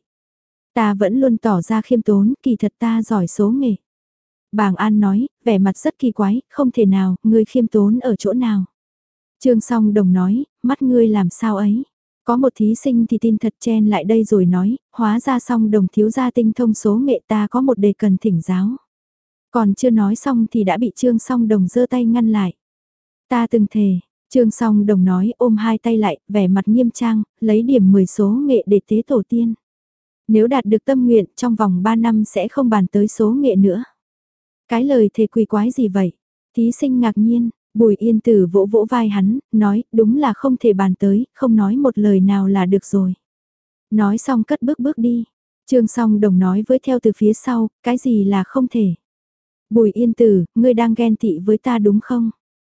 Ta vẫn luôn tỏ ra khiêm tốn, kỳ thật ta giỏi số nghề. Bàng An nói, vẻ mặt rất kỳ quái, không thể nào, ngươi khiêm tốn ở chỗ nào. Trương Song Đồng nói, mắt ngươi làm sao ấy. Có một thí sinh thì tin thật chen lại đây rồi nói, hóa ra Song Đồng thiếu gia tinh thông số nghệ, ta có một đề cần thỉnh giáo. Còn chưa nói xong thì đã bị Trương Song Đồng giơ tay ngăn lại. Ta từng thề, Trương Song Đồng nói ôm hai tay lại, vẻ mặt nghiêm trang, lấy điểm mười số nghệ để tế tổ tiên. Nếu đạt được tâm nguyện trong vòng ba năm sẽ không bàn tới số nghệ nữa. Cái lời thề quỷ quái gì vậy? Thí sinh ngạc nhiên, Bùi Yên Tử vỗ vỗ vai hắn, nói đúng là không thể bàn tới, không nói một lời nào là được rồi. Nói xong cất bước bước đi. Trương Song Đồng nói với theo từ phía sau, cái gì là không thể. Bùi Yên Tử, ngươi đang ghen tị với ta đúng không?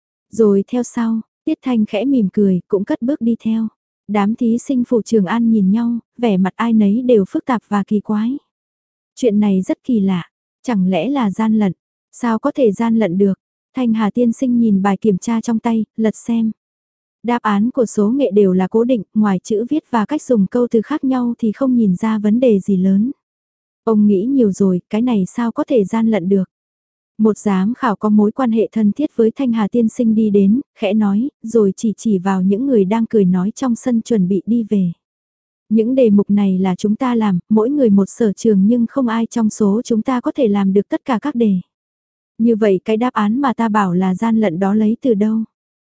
Rồi theo sau, Tiết Thanh khẽ mỉm cười, cũng cất bước đi theo. Đám thí sinh phủ Trường An nhìn nhau, vẻ mặt ai nấy đều phức tạp và kỳ quái. Chuyện này rất kỳ lạ, chẳng lẽ là gian lận? Sao có thể gian lận được? Thanh Hà tiên sinh nhìn bài kiểm tra trong tay, lật xem. Đáp án của số nghệ đều là cố định, ngoài chữ viết và cách dùng câu từ khác nhau thì không nhìn ra vấn đề gì lớn. Ông nghĩ nhiều rồi, cái này sao có thể gian lận được? Một giám khảo có mối quan hệ thân thiết với Thanh Hà tiên sinh đi đến, khẽ nói, rồi chỉ chỉ vào những người đang cười nói trong sân chuẩn bị đi về. Những đề mục này là chúng ta làm, mỗi người một sở trường nhưng không ai trong số chúng ta có thể làm được tất cả các đề. Như vậy cái đáp án mà ta bảo là gian lận đó lấy từ đâu?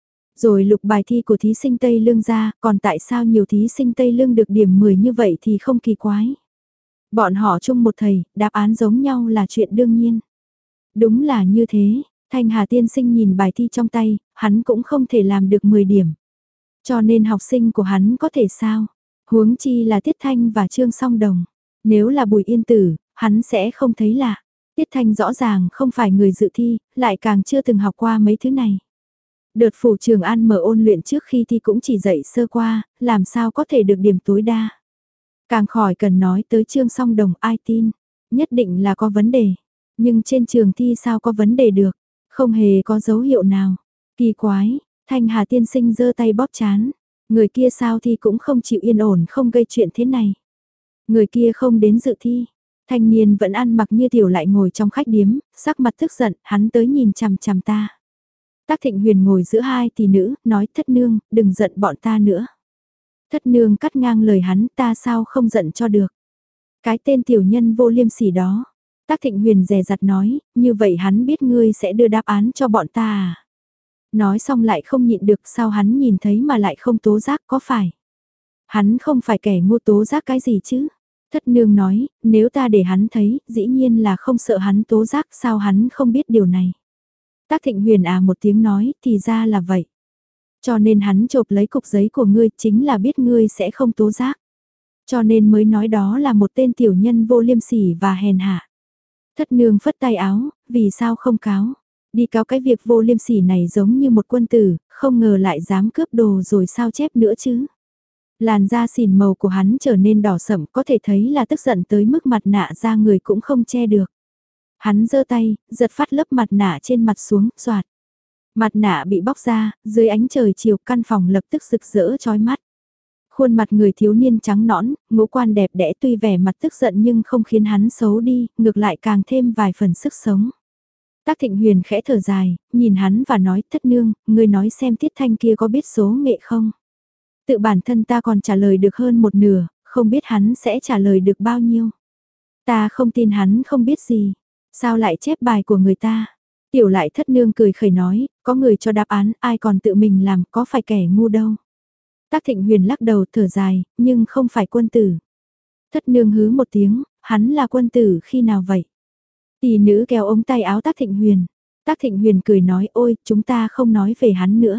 Rồi lục bài thi của thí sinh Tây Lương ra, còn tại sao nhiều thí sinh Tây Lương được điểm mười như vậy thì không kỳ quái. Bọn họ chung một thầy, đáp án giống nhau là chuyện đương nhiên. Đúng là như thế, Thanh Hà tiên sinh nhìn bài thi trong tay, hắn cũng không thể làm được mười điểm. Cho nên học sinh của hắn có thể sao? Huống chi là Tiết Thanh và Trương Song Đồng. Nếu là Bùi Yên Tử, hắn sẽ không thấy lạ. Tiết Thanh rõ ràng không phải người dự thi, lại càng chưa từng học qua mấy thứ này. Đợt phủ Trường An mở ôn luyện trước khi thi cũng chỉ dạy sơ qua, làm sao có thể được điểm tối đa. Càng khỏi cần nói tới Trương Song Đồng ai tin, nhất định là có vấn đề. Nhưng trên trường thi sao có vấn đề được, không hề có dấu hiệu nào. Kỳ quái, Thanh Hà tiên sinh giơ tay bóp chán, người kia sao thi cũng không chịu yên ổn không gây chuyện thế này. Người kia không đến dự thi. Thanh niên vẫn ăn mặc như tiểu lại ngồi trong khách điếm, sắc mặt tức giận, hắn tới nhìn chằm chằm ta. Tắc Thịnh Huyền ngồi giữa hai tỷ nữ, nói thất nương, đừng giận bọn ta nữa. Thất nương cắt ngang lời hắn, ta sao không giận cho được. Cái tên tiểu nhân vô liêm sỉ đó. Tắc Thịnh Huyền dè dặt nói, như vậy hắn biết ngươi sẽ đưa đáp án cho bọn ta à. Nói xong lại không nhịn được sao hắn nhìn thấy mà lại không tố giác có phải. Hắn không phải kẻ ngu tố giác cái gì chứ. Thất nương nói, nếu ta để hắn thấy, dĩ nhiên là không sợ hắn tố giác sao hắn không biết điều này. Tắc Thịnh Huyền à một tiếng nói, thì ra là vậy. Cho nên hắn chộp lấy cục giấy của ngươi chính là biết ngươi sẽ không tố giác. Cho nên mới nói đó là một tên tiểu nhân vô liêm sỉ và hèn hạ. Thất nương phất tay áo, vì sao không cáo? Đi cáo cái việc vô liêm sỉ này giống như một quân tử, không ngờ lại dám cướp đồ rồi sao chép nữa chứ. Làn da xỉn màu của hắn trở nên đỏ sậm, có thể thấy là tức giận tới mức mặt nạ da người cũng không che được. Hắn giơ tay, giật phát lớp mặt nạ trên mặt xuống, xoạt. Mặt nạ bị bóc ra, dưới ánh trời chiều căn phòng lập tức rực rỡ chói mắt. Khuôn mặt người thiếu niên trắng nõn, ngũ quan đẹp đẽ, tuy vẻ mặt tức giận nhưng không khiến hắn xấu đi, ngược lại càng thêm vài phần sức sống. Tác Thịnh Huyền khẽ thở dài, nhìn hắn và nói, thất nương, ngươi nói xem Tiết Thanh kia có biết số nghệ không? Tự bản thân ta còn trả lời được hơn một nửa, không biết hắn sẽ trả lời được bao nhiêu. Ta không tin hắn không biết gì, sao lại chép bài của người ta? Tiểu lại thất nương cười khẩy nói, có người cho đáp án, ai còn tự mình làm, có phải kẻ ngu đâu. Tác Thịnh Huyền lắc đầu thở dài, nhưng không phải quân tử. Thất nương hứ một tiếng, hắn là quân tử khi nào vậy? Tỷ nữ kéo ống tay áo Tác Thịnh Huyền. Tác Thịnh Huyền cười nói, ôi, chúng ta không nói về hắn nữa.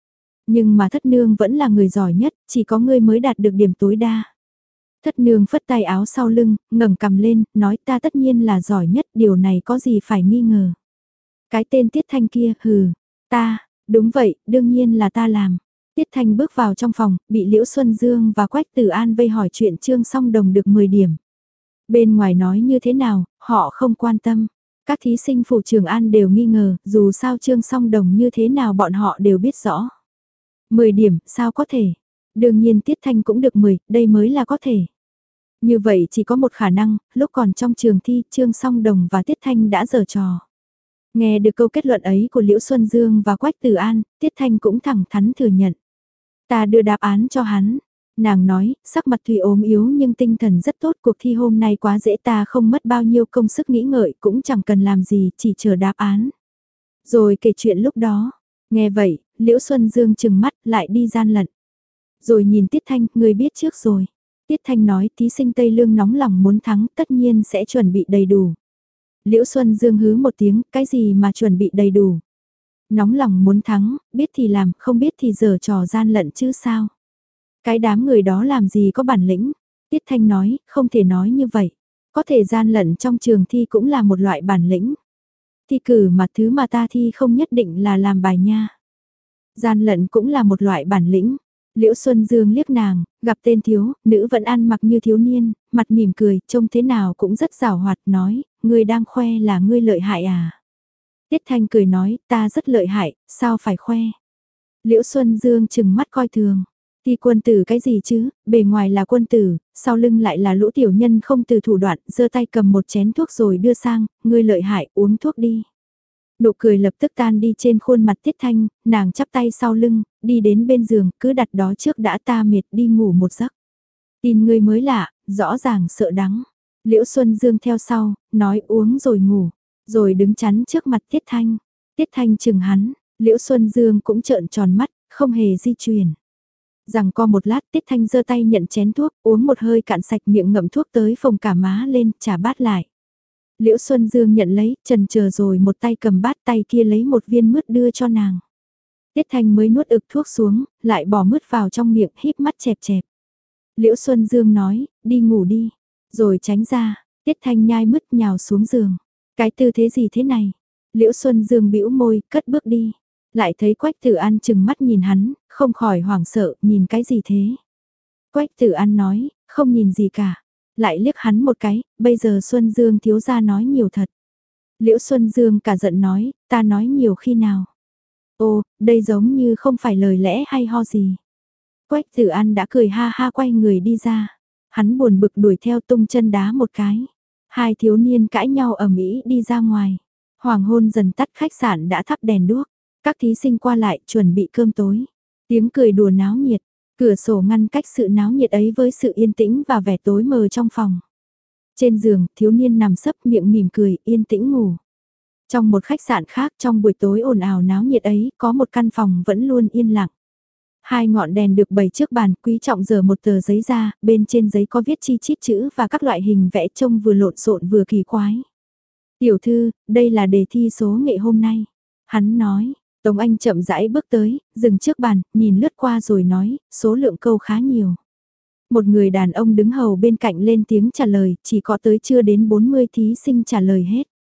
Nhưng mà thất nương vẫn là người giỏi nhất, chỉ có ngươi mới đạt được điểm tối đa. Thất nương phất tay áo sau lưng, ngẩng cầm lên, nói ta tất nhiên là giỏi nhất, điều này có gì phải nghi ngờ. Cái tên Tiết Thanh kia, hừ, ta, đúng vậy, đương nhiên là ta làm. Tiết Thanh bước vào trong phòng, bị Liễu Xuân Dương và Quách Tử An vây hỏi chuyện Trương Song Đồng được mười điểm. Bên ngoài nói như thế nào, họ không quan tâm. Các thí sinh phủ Trường An đều nghi ngờ, dù sao Trương Song Đồng như thế nào bọn họ đều biết rõ. mười điểm, sao có thể? Đương nhiên Tiết Thanh cũng được mười, đây mới là có thể. Như vậy chỉ có một khả năng, lúc còn trong trường thi Trương Song Đồng và Tiết Thanh đã giở trò. Nghe được câu kết luận ấy của Liễu Xuân Dương và Quách Tử An, Tiết Thanh cũng thẳng thắn thừa nhận. Ta đưa đáp án cho hắn. Nàng nói, sắc mặt tuy ốm yếu nhưng tinh thần rất tốt, cuộc thi hôm nay quá dễ, ta không mất bao nhiêu công sức nghĩ ngợi, cũng chẳng cần làm gì, chỉ chờ đáp án. Rồi kể chuyện lúc đó. Nghe vậy, Liễu Xuân Dương chừng mắt lại đi gian lận. Rồi nhìn Tiết Thanh, người biết trước rồi. Tiết Thanh nói, thí sinh Tây Lương nóng lòng muốn thắng, tất nhiên sẽ chuẩn bị đầy đủ. Liễu Xuân Dương hứ một tiếng, cái gì mà chuẩn bị đầy đủ. Nóng lòng muốn thắng, biết thì làm, không biết thì giở trò gian lận chứ sao. Cái đám người đó làm gì có bản lĩnh. Tiết Thanh nói, không thể nói như vậy. Có thể gian lận trong trường thi cũng là một loại bản lĩnh. Thi cử mà thứ mà ta thi không nhất định là làm bài nha. Gian lận cũng là một loại bản lĩnh. Liễu Xuân Dương liếc nàng, gặp tên thiếu, nữ vẫn ăn mặc như thiếu niên, mặt mỉm cười, trông thế nào cũng rất giảo hoạt, nói, ngươi đang khoe là ngươi lợi hại à. Tiết Thanh cười nói, ta rất lợi hại, sao phải khoe. Liễu Xuân Dương chừng mắt coi thường. Thì quân tử cái gì chứ, bề ngoài là quân tử, sau lưng lại là lũ tiểu nhân không từ thủ đoạn, giơ tay cầm một chén thuốc rồi đưa sang, ngươi lợi hại, uống thuốc đi. Nụ cười lập tức tan đi trên khuôn mặt Tiết Thanh, nàng chắp tay sau lưng, đi đến bên giường, cứ đặt đó trước đã, ta mệt đi ngủ một giấc. Tin ngươi mới lạ, rõ ràng sợ đắng. Liễu Xuân Dương theo sau, nói uống rồi ngủ, rồi đứng chắn trước mặt Tiết Thanh. Tiết Thanh chừng hắn, Liễu Xuân Dương cũng trợn tròn mắt, không hề di chuyển. Rằng co một lát Tiết Thanh giơ tay nhận chén thuốc, uống một hơi cạn sạch miệng ngậm thuốc tới phồng cả má lên, trả bát lại. Liễu Xuân Dương nhận lấy, trần chờ rồi một tay cầm bát, tay kia lấy một viên mứt đưa cho nàng. Tiết Thanh mới nuốt ực thuốc xuống, lại bỏ mứt vào trong miệng, híp mắt chẹp chẹp. Liễu Xuân Dương nói, đi ngủ đi, rồi tránh ra, Tiết Thanh nhai mứt nhào xuống giường. Cái tư thế gì thế này? Liễu Xuân Dương bĩu môi, cất bước đi. Lại thấy Quách Tử An chừng mắt nhìn hắn, không khỏi hoảng sợ, nhìn cái gì thế? Quách Tử An nói, không nhìn gì cả. Lại liếc hắn một cái, bây giờ Xuân Dương thiếu gia nói nhiều thật. Liễu Xuân Dương cả giận nói, ta nói nhiều khi nào? Ô, đây giống như không phải lời lẽ hay ho gì. Quách Tử An đã cười ha ha quay người đi ra. Hắn buồn bực đuổi theo tung chân đá một cái. Hai thiếu niên cãi nhau ầm ĩ đi ra ngoài. Hoàng hôn dần tắt, khách sạn đã thắp đèn đuốc. Các thí sinh qua lại chuẩn bị cơm tối. Tiếng cười đùa náo nhiệt. Cửa sổ ngăn cách sự náo nhiệt ấy với sự yên tĩnh và vẻ tối mờ trong phòng. Trên giường, thiếu niên nằm sấp miệng mỉm cười, yên tĩnh ngủ. Trong một khách sạn khác, trong buổi tối ồn ào náo nhiệt ấy, có một căn phòng vẫn luôn yên lặng. Hai ngọn đèn được bày trước bàn, Quý Trọng giở một tờ giấy ra, bên trên giấy có viết chi chít chữ và các loại hình vẽ trông vừa lộn xộn vừa kỳ quái. Tiểu thư, đây là đề thi số nghệ hôm nay. Hắn nói, Tống Anh chậm rãi bước tới, dừng trước bàn, nhìn lướt qua rồi nói, số lượng câu khá nhiều. Một người đàn ông đứng hầu bên cạnh lên tiếng trả lời, chỉ có tới chưa đến bốn mươi thí sinh trả lời hết.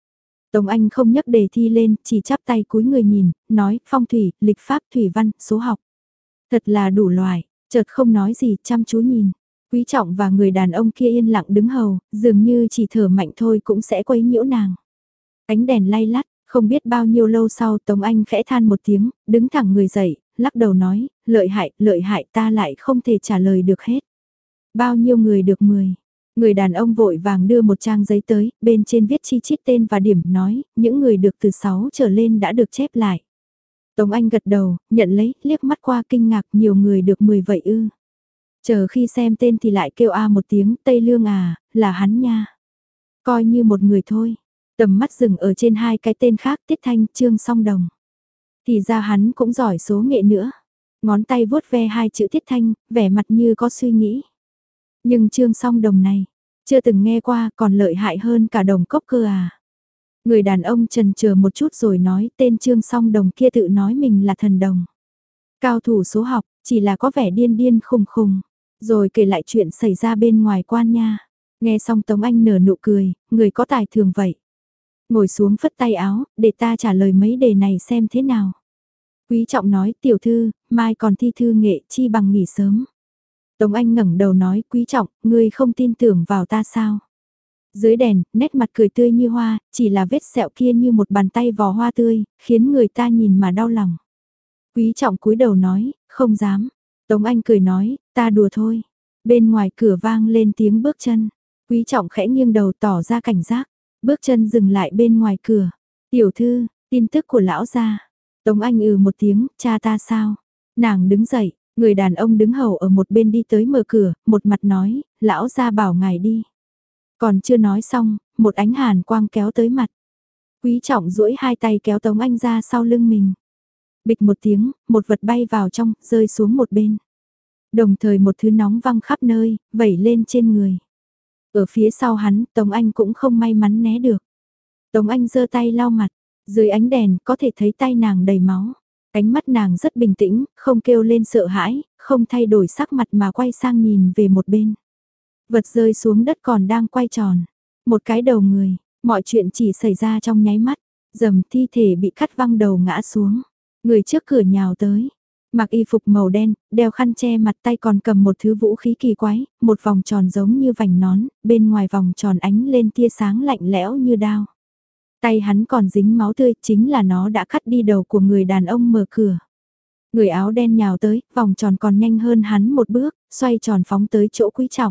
Tống Anh không nhấc đề thi lên, chỉ chắp tay cúi người nhìn, nói, phong thủy, lịch pháp, thủy văn, số học. Thật là đủ loại, chợt không nói gì, chăm chú nhìn. Quý Trọng và người đàn ông kia yên lặng đứng hầu, dường như chỉ thở mạnh thôi cũng sẽ quấy nhiễu nàng. Ánh đèn lay lắt, không biết bao nhiêu lâu sau Tống Anh khẽ than một tiếng, đứng thẳng người dậy, lắc đầu nói, lợi hại, lợi hại ta lại không thể trả lời được hết. Bao nhiêu người được mười. Người đàn ông vội vàng đưa một trang giấy tới, bên trên viết chi chít tên và điểm nói, những người được từ sáu trở lên đã được chép lại. Tống Anh gật đầu, nhận lấy, liếc mắt qua kinh ngạc nhiều người được mười vậy ư. Chờ khi xem tên thì lại kêu a một tiếng, Tây Lương à, là hắn nha. Coi như một người thôi. Tầm mắt dừng ở trên hai cái tên khác, Tiết Thanh, Trương Song Đồng. Thì ra hắn cũng giỏi số nghệ nữa. Ngón tay vuốt ve hai chữ Tiết Thanh, vẻ mặt như có suy nghĩ. Nhưng Trương Song Đồng này, chưa từng nghe qua còn lợi hại hơn cả Đồng Cốc cơ à. Người đàn ông chần chờ một chút rồi nói tên Trương Song Đồng kia tự nói mình là thần đồng. Cao thủ số học, chỉ là có vẻ điên điên khùng khùng. Rồi kể lại chuyện xảy ra bên ngoài quan nha. Nghe xong Tống Anh nở nụ cười, người có tài thường vậy. Ngồi xuống phất tay áo, để ta trả lời mấy đề này xem thế nào. Quý Trọng nói, tiểu thư, mai còn thi thư nghệ chi bằng nghỉ sớm. Tống Anh ngẩng đầu nói, Quý Trọng, ngươi không tin tưởng vào ta sao? Dưới đèn, nét mặt cười tươi như hoa, chỉ là vết sẹo kia như một bàn tay vò hoa tươi, khiến người ta nhìn mà đau lòng. Quý Trọng cúi đầu nói, không dám. Tống Anh cười nói, ta đùa thôi. Bên ngoài cửa vang lên tiếng bước chân. Quý Trọng khẽ nghiêng đầu tỏ ra cảnh giác. Bước chân dừng lại bên ngoài cửa. Tiểu thư, tin tức của lão gia. Tống Anh ừ một tiếng, cha ta sao? Nàng đứng dậy, người đàn ông đứng hầu ở một bên đi tới mở cửa, một mặt nói, lão gia bảo ngài đi. Còn chưa nói xong, một ánh hàn quang kéo tới mặt. Quý Trọng duỗi hai tay kéo Tống Anh ra sau lưng mình. Bịch một tiếng, một vật bay vào trong, rơi xuống một bên. Đồng thời một thứ nóng văng khắp nơi, vẩy lên trên người. Ở phía sau hắn, Tống Anh cũng không may mắn né được. Tống Anh giơ tay lau mặt, dưới ánh đèn có thể thấy tay nàng đầy máu. Ánh mắt nàng rất bình tĩnh, không kêu lên sợ hãi, không thay đổi sắc mặt mà quay sang nhìn về một bên. Vật rơi xuống đất còn đang quay tròn. Một cái đầu người, mọi chuyện chỉ xảy ra trong nháy mắt. Dầm thi thể bị cắt văng đầu ngã xuống. Người trước cửa nhào tới. Mặc y phục màu đen, đeo khăn che mặt tay còn cầm một thứ vũ khí kỳ quái, một vòng tròn giống như vành nón, bên ngoài vòng tròn ánh lên tia sáng lạnh lẽo như đao. Tay hắn còn dính máu tươi, chính là nó đã cắt đi đầu của người đàn ông mở cửa. Người áo đen nhào tới, vòng tròn còn nhanh hơn hắn một bước, xoay tròn phóng tới chỗ Quý Trọng.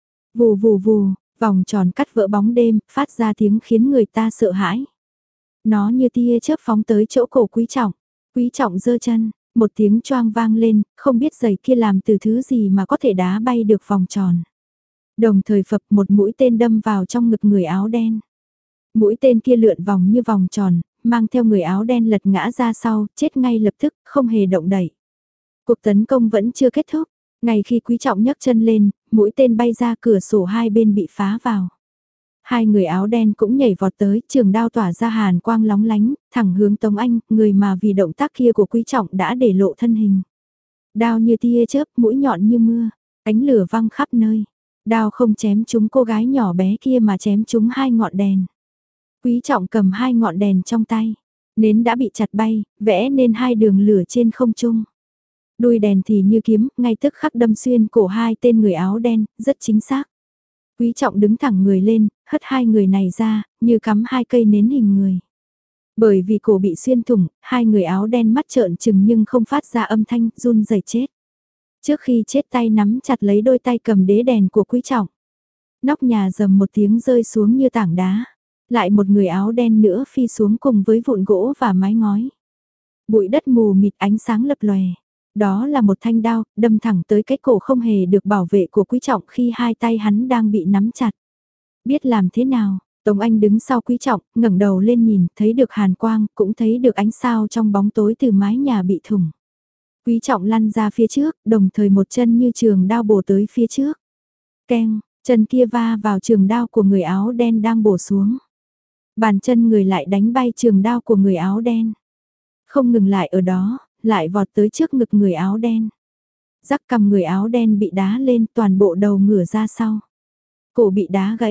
Vù vù vù, vòng tròn cắt vỡ bóng đêm, phát ra tiếng khiến người ta sợ hãi. Nó như tia chớp phóng tới chỗ cổ Quý Trọng. Quý Trọng giơ chân, một tiếng choang vang lên, không biết giày kia làm từ thứ gì mà có thể đá bay được vòng tròn. Đồng thời phập một mũi tên đâm vào trong ngực người áo đen. Mũi tên kia lượn vòng như vòng tròn, mang theo người áo đen lật ngã ra sau, chết ngay lập tức, không hề động đậy. Cuộc tấn công vẫn chưa kết thúc, ngay khi Quý Trọng nhấc chân lên, mũi tên bay ra cửa sổ hai bên bị phá vào. Hai người áo đen cũng nhảy vọt tới, trường đao tỏa ra hàn quang lóng lánh, thẳng hướng Tống Anh, người mà vì động tác kia của Quý Trọng đã để lộ thân hình. Đao như tia chớp, mũi nhọn như mưa, ánh lửa văng khắp nơi. Đao không chém trúng cô gái nhỏ bé kia mà chém trúng hai ngọn đèn. Quý Trọng cầm hai ngọn đèn trong tay, nến đã bị chặt bay, vẽ nên hai đường lửa trên không trung. Đuôi đèn thì như kiếm, ngay tức khắc đâm xuyên cổ hai tên người áo đen, rất chính xác. Quý Trọng đứng thẳng người lên, hất hai người này ra, như cắm hai cây nến hình người. Bởi vì cổ bị xuyên thủng, hai người áo đen mắt trợn trừng nhưng không phát ra âm thanh, run rẩy chết. Trước khi chết tay nắm chặt lấy đôi tay cầm đế đèn của Quý Trọng. Nóc nhà rầm một tiếng rơi xuống như tảng đá. Lại một người áo đen nữa phi xuống cùng với vụn gỗ và mái ngói. Bụi đất mù mịt ánh sáng lập lòe. Đó là một thanh đao, đâm thẳng tới cái cổ không hề được bảo vệ của Quý Trọng khi hai tay hắn đang bị nắm chặt. Biết làm thế nào, Tống Anh đứng sau Quý Trọng, ngẩng đầu lên nhìn, thấy được hàn quang, cũng thấy được ánh sao trong bóng tối từ mái nhà bị thủng. Quý Trọng lăn ra phía trước, đồng thời một chân như trường đao bổ tới phía trước. Keng, chân kia va vào trường đao của người áo đen đang bổ xuống. Bàn chân người lại đánh bay trường đao của người áo đen. Không ngừng lại ở đó, lại vọt tới trước ngực người áo đen. Rắc cầm người áo đen bị đá lên, toàn bộ đầu ngửa ra sau. Cổ bị đá gãy,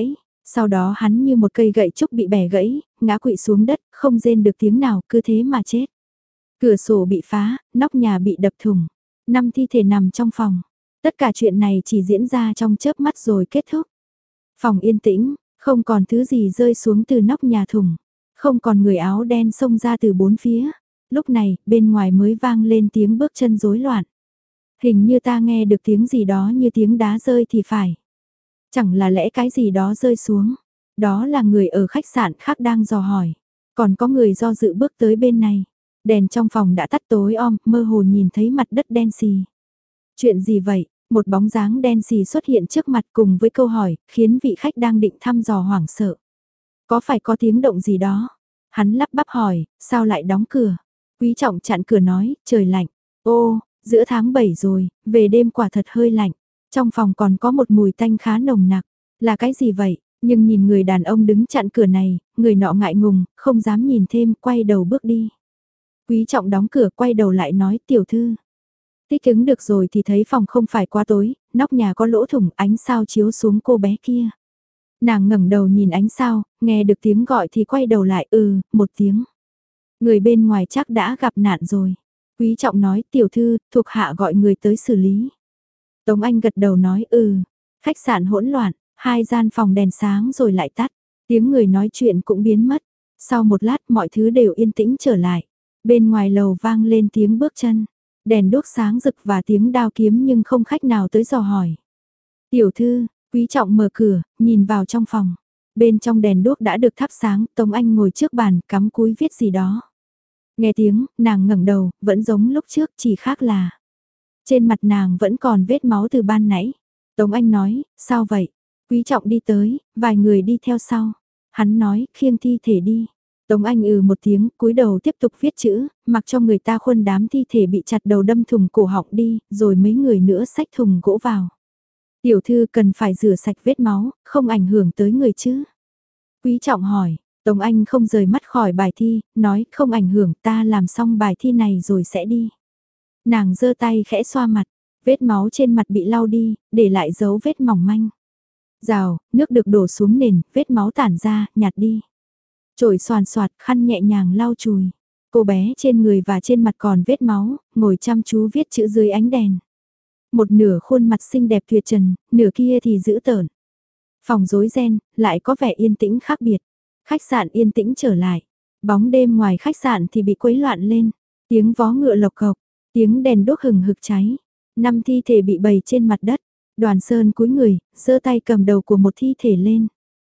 Sau đó hắn như một cây gậy trúc bị bẻ gãy, ngã quỵ xuống đất, không rên được tiếng nào, cứ thế mà chết. Cửa sổ bị phá, nóc nhà bị đập thủng, năm thi thể nằm trong phòng. Tất cả chuyện này chỉ diễn ra trong chớp mắt rồi kết thúc. Phòng yên tĩnh, không còn thứ gì rơi xuống từ nóc nhà thủng, không còn người áo đen xông ra từ bốn phía. Lúc này, bên ngoài mới vang lên tiếng bước chân rối loạn. Hình như ta nghe được tiếng gì đó như tiếng đá rơi thì phải. Chẳng là lẽ cái gì đó rơi xuống. Đó là người ở khách sạn khác đang dò hỏi. Còn có người do dự bước tới bên này. Đèn trong phòng đã tắt tối om, mơ hồ nhìn thấy mặt đất đen xì. Chuyện gì vậy? Một bóng dáng đen xì xuất hiện trước mặt cùng với câu hỏi, khiến vị khách đang định thăm dò hoảng sợ. Có phải có tiếng động gì đó? Hắn lắp bắp hỏi, sao lại đóng cửa? Quý Trọng chặn cửa nói, trời lạnh. Ô, giữa tháng bảy rồi, về đêm quả thật hơi lạnh. Trong phòng còn có một mùi tanh khá nồng nặc. Là cái gì vậy? Nhưng nhìn người đàn ông đứng chặn cửa này, người nọ ngại ngùng, không dám nhìn thêm, quay đầu bước đi. Quý Trọng đóng cửa quay đầu lại nói, tiểu thư. Thích ứng được rồi thì thấy phòng không phải quá tối, nóc nhà có lỗ thủng, ánh sao chiếu xuống cô bé kia. Nàng ngẩng đầu nhìn ánh sao, nghe được tiếng gọi thì quay đầu lại, ừ, một tiếng. Người bên ngoài chắc đã gặp nạn rồi. Quý Trọng nói, tiểu thư, thuộc hạ gọi người tới xử lý. Tống Anh gật đầu nói, ừ. Khách sạn hỗn loạn, hai gian phòng đèn sáng rồi lại tắt. Tiếng người nói chuyện cũng biến mất. Sau một lát mọi thứ đều yên tĩnh trở lại. Bên ngoài lầu vang lên tiếng bước chân. Đèn đuốc sáng rực và tiếng đao kiếm nhưng không khách nào tới dò hỏi. Tiểu thư, Quý Trọng mở cửa, nhìn vào trong phòng. Bên trong đèn đuốc đã được thắp sáng, Tống Anh ngồi trước bàn, cắm cúi viết gì đó. Nghe tiếng, nàng ngẩng đầu, vẫn giống lúc trước, chỉ khác là trên mặt nàng vẫn còn vết máu từ ban nãy. Tống Anh nói, sao vậy? Quý Trọng đi tới, vài người đi theo sau. Hắn nói, khiêng thi thể đi. Tống Anh ừ một tiếng, cúi đầu tiếp tục viết chữ, mặc cho người ta khuân đám thi thể bị chặt đầu đâm thùng cổ họng đi, rồi mấy người nữa xách thùng gỗ vào. Tiểu thư cần phải rửa sạch vết máu, không ảnh hưởng tới người chứ. Quý Trọng hỏi, Tống Anh không rời mắt khỏi bài thi, nói không ảnh hưởng, ta làm xong bài thi này rồi sẽ đi. Nàng giơ tay khẽ xoa mặt, vết máu trên mặt bị lau đi, để lại dấu vết mỏng manh. Rào, nước được đổ xuống nền, vết máu tản ra, nhạt đi. Chổi xoàn xoạt, khăn nhẹ nhàng lau chùi. Cô bé trên người và trên mặt còn vết máu, ngồi chăm chú viết chữ dưới ánh đèn. Một nửa khuôn mặt xinh đẹp tuyệt trần, nửa kia thì dữ tợn. Phòng rối ren, lại có vẻ yên tĩnh khác biệt. Khách sạn yên tĩnh trở lại. Bóng đêm ngoài khách sạn thì bị quấy loạn lên. Tiếng vó ngựa lộc cộc, tiếng đèn đuốc hừng hực cháy. Năm thi thể bị bày trên mặt đất. Đoàn Sơn cúi người, giơ tay cầm đầu của một thi thể lên.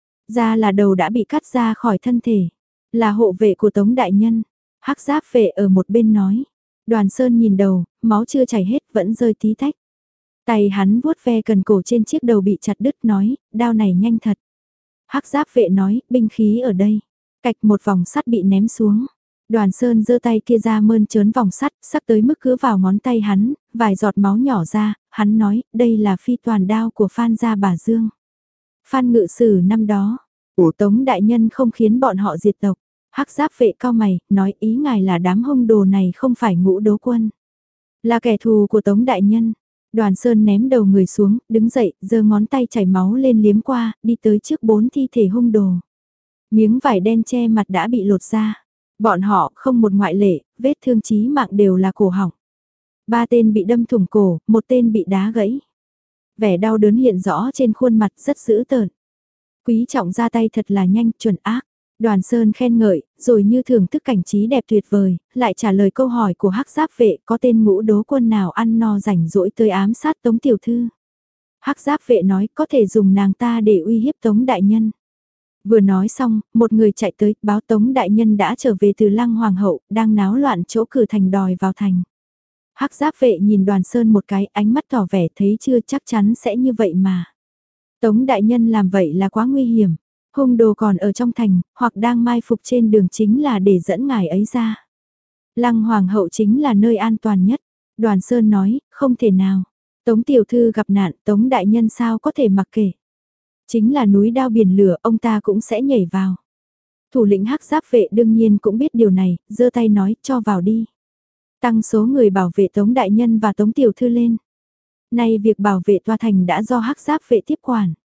Ra là đầu đã bị cắt ra khỏi thân thể. Là hộ vệ của Tống Đại Nhân. Hắc Giáp vệ ở một bên nói. Đoàn Sơn nhìn đầu, máu chưa chảy hết vẫn rơi tí tách. Tay hắn vuốt ve cần cổ trên chiếc đầu bị chặt đứt nói, đao này nhanh thật. Hắc Giáp vệ nói, binh khí ở đây. Cạch một vòng sắt bị ném xuống. Đoàn Sơn giơ tay kia ra mơn trớn vòng sắt, sắc tới mức cứa vào ngón tay hắn, vài giọt máu nhỏ ra, hắn nói, đây là phi toàn đao của Phan gia bà Dương. Phan ngự sử năm đó, ủ Tống Đại Nhân không khiến bọn họ diệt tộc. Hắc Giáp vệ cao mày, nói ý ngài là đám hung đồ này không phải Ngũ Đố Quân. Là kẻ thù của Tống Đại Nhân. Đoàn Sơn ném đầu người xuống, đứng dậy, giơ ngón tay chảy máu lên liếm qua, đi tới trước bốn thi thể hung đồ. Miếng vải đen che mặt đã bị lột ra. Bọn họ không một ngoại lệ, vết thương chí mạng đều là cổ họng. Ba tên bị đâm thủng cổ, một tên bị đá gãy. Vẻ đau đớn hiện rõ trên khuôn mặt rất dữ tợn. Quý Trọng ra tay thật là nhanh, chuẩn ác. Đoàn Sơn khen ngợi, rồi như thưởng thức cảnh trí đẹp tuyệt vời, lại trả lời câu hỏi của Hắc Giáp vệ có tên Ngũ Đố Quân nào ăn no rảnh rỗi tới ám sát Tống Tiểu Thư. Hắc Giáp vệ nói có thể dùng nàng ta để uy hiếp Tống Đại Nhân. Vừa nói xong, một người chạy tới báo Tống Đại Nhân đã trở về từ Lăng Hoàng hậu, đang náo loạn chỗ cửa thành đòi vào thành. Hắc Giáp vệ nhìn Đoàn Sơn một cái, ánh mắt tỏ vẻ thấy chưa, chắc chắn sẽ như vậy mà. Tống Đại Nhân làm vậy là quá nguy hiểm. Hung đồ còn ở trong thành, hoặc đang mai phục trên đường chính là để dẫn ngài ấy ra. Lăng Hoàng hậu chính là nơi an toàn nhất. Đoàn Sơn nói, không thể nào. Tống Tiểu Thư gặp nạn, Tống Đại Nhân sao có thể mặc kệ. Chính là núi đao biển lửa, ông ta cũng sẽ nhảy vào. Thủ lĩnh Hắc Giáp vệ đương nhiên cũng biết điều này, giơ tay nói, cho vào đi. Tăng số người bảo vệ Tống Đại Nhân và Tống Tiểu Thư lên. Nay việc bảo vệ tòa thành đã do Hắc Giáp vệ tiếp quản.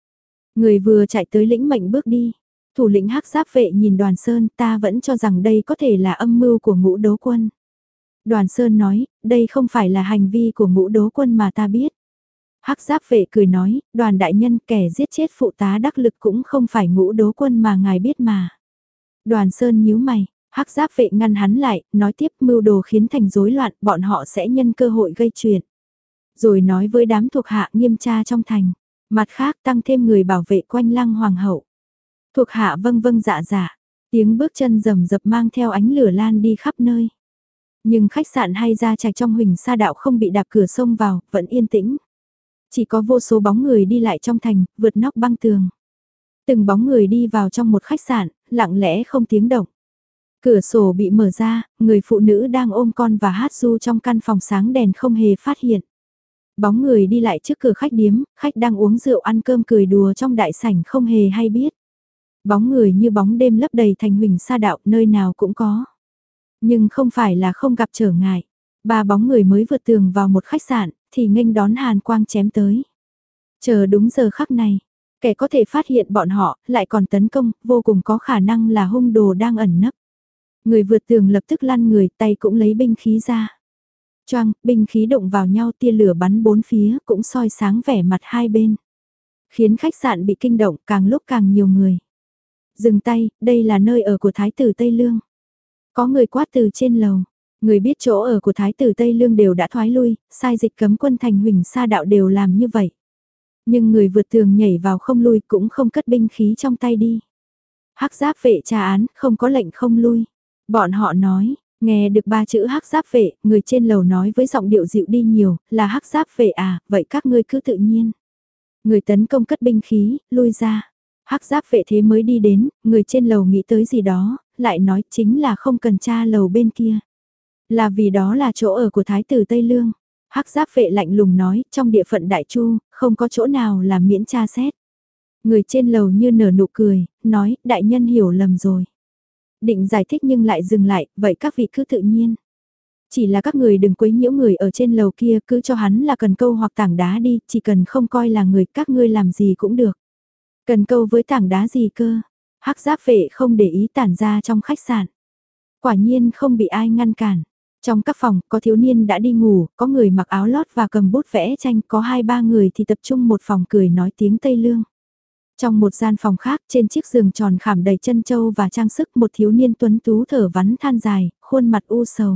Người vừa chạy tới lĩnh mệnh bước đi. Thủ lĩnh hắc giáp vệ nhìn Đoàn Sơn, ta vẫn cho rằng đây có thể là âm mưu của ngũ đố quân. Đoàn Sơn nói, đây không phải là hành vi của ngũ đố quân mà ta biết. Hắc giáp vệ cười nói, đoàn đại nhân kẻ giết chết phụ tá đắc lực cũng không phải ngũ đố quân mà ngài biết mà. Đoàn Sơn nhíu mày, hắc giáp vệ ngăn hắn lại, nói tiếp mưu đồ khiến thành rối loạn, bọn họ sẽ nhân cơ hội gây chuyện. Rồi nói với đám thuộc hạ nghiêm tra trong thành, mặt khác tăng thêm người bảo vệ quanh lăng hoàng hậu. Thuộc hạ vâng vâng dạ dạ, tiếng bước chân rầm rập mang theo ánh lửa lan đi khắp nơi. Nhưng khách sạn hay gia trạch trong Huỳnh Sa Đạo không bị đạp cửa sông vào, vẫn yên tĩnh. Chỉ có vô số bóng người đi lại trong thành, vượt nóc băng tường. Từng bóng người đi vào trong một khách sạn, lặng lẽ không tiếng động. Cửa sổ bị mở ra, người phụ nữ đang ôm con và hát ru trong căn phòng sáng đèn không hề phát hiện. Bóng người đi lại trước cửa khách điếm, khách đang uống rượu ăn cơm cười đùa trong đại sảnh không hề hay biết. Bóng người như bóng đêm lấp đầy thành Huỳnh Sa Đạo, nơi nào cũng có. Nhưng không phải là không gặp trở ngại. Ba bóng người mới vượt tường vào một khách sạn, thì nghênh đón hàn quang chém tới. Chờ đúng giờ khắc này, kẻ có thể phát hiện bọn họ, lại còn tấn công, vô cùng có khả năng là hung đồ đang ẩn nấp. Người vượt tường lập tức lăn người, tay cũng lấy binh khí ra. Choang, binh khí động vào nhau, tia lửa bắn bốn phía, cũng soi sáng vẻ mặt hai bên. Khiến khách sạn bị kinh động, càng lúc càng nhiều người. Dừng tay, đây là nơi ở của Thái tử Tây Lương. Có người quát từ trên lầu. Người biết chỗ ở của Thái tử Tây Lương đều đã thoái lui, sai dịch cấm quân thành Huỳnh Sa Đạo đều làm như vậy. Nhưng người vượt tường nhảy vào không lui cũng không cất binh khí trong tay đi. Hắc giáp vệ tra án, không có lệnh không lui. Bọn họ nói, nghe được ba chữ hắc giáp vệ, người trên lầu nói với giọng điệu dịu đi nhiều, là hắc giáp vệ à, vậy các ngươi cứ tự nhiên. Người tấn công cất binh khí, lui ra. Hắc giáp vệ thế mới đi đến, người trên lầu nghĩ tới gì đó, lại nói chính là không cần tra lầu bên kia. Là vì đó là chỗ ở của Thái tử Tây Lương. Hắc giáp vệ lạnh lùng nói, trong địa phận Đại Chu, không có chỗ nào là miễn tra xét. Người trên lầu như nở nụ cười, nói, đại nhân hiểu lầm rồi. Định giải thích nhưng lại dừng lại, vậy các vị cứ tự nhiên. Chỉ là các người đừng quấy nhiễu người ở trên lầu kia, cứ cho hắn là cần câu hoặc tảng đá đi, chỉ cần không coi là người, các ngươi làm gì cũng được. Cần câu với tảng đá gì cơ? Hắc giáp vệ không để ý tản ra trong khách sạn. Quả nhiên không bị ai ngăn cản. Trong các phòng, có thiếu niên đã đi ngủ, có người mặc áo lót và cầm bút vẽ tranh, có hai ba người thì tập trung một phòng cười nói tiếng Tây Lương. Trong một gian phòng khác, trên chiếc giường tròn khảm đầy chân châu và trang sức, một thiếu niên tuấn tú thở vắn than dài, khuôn mặt u sầu.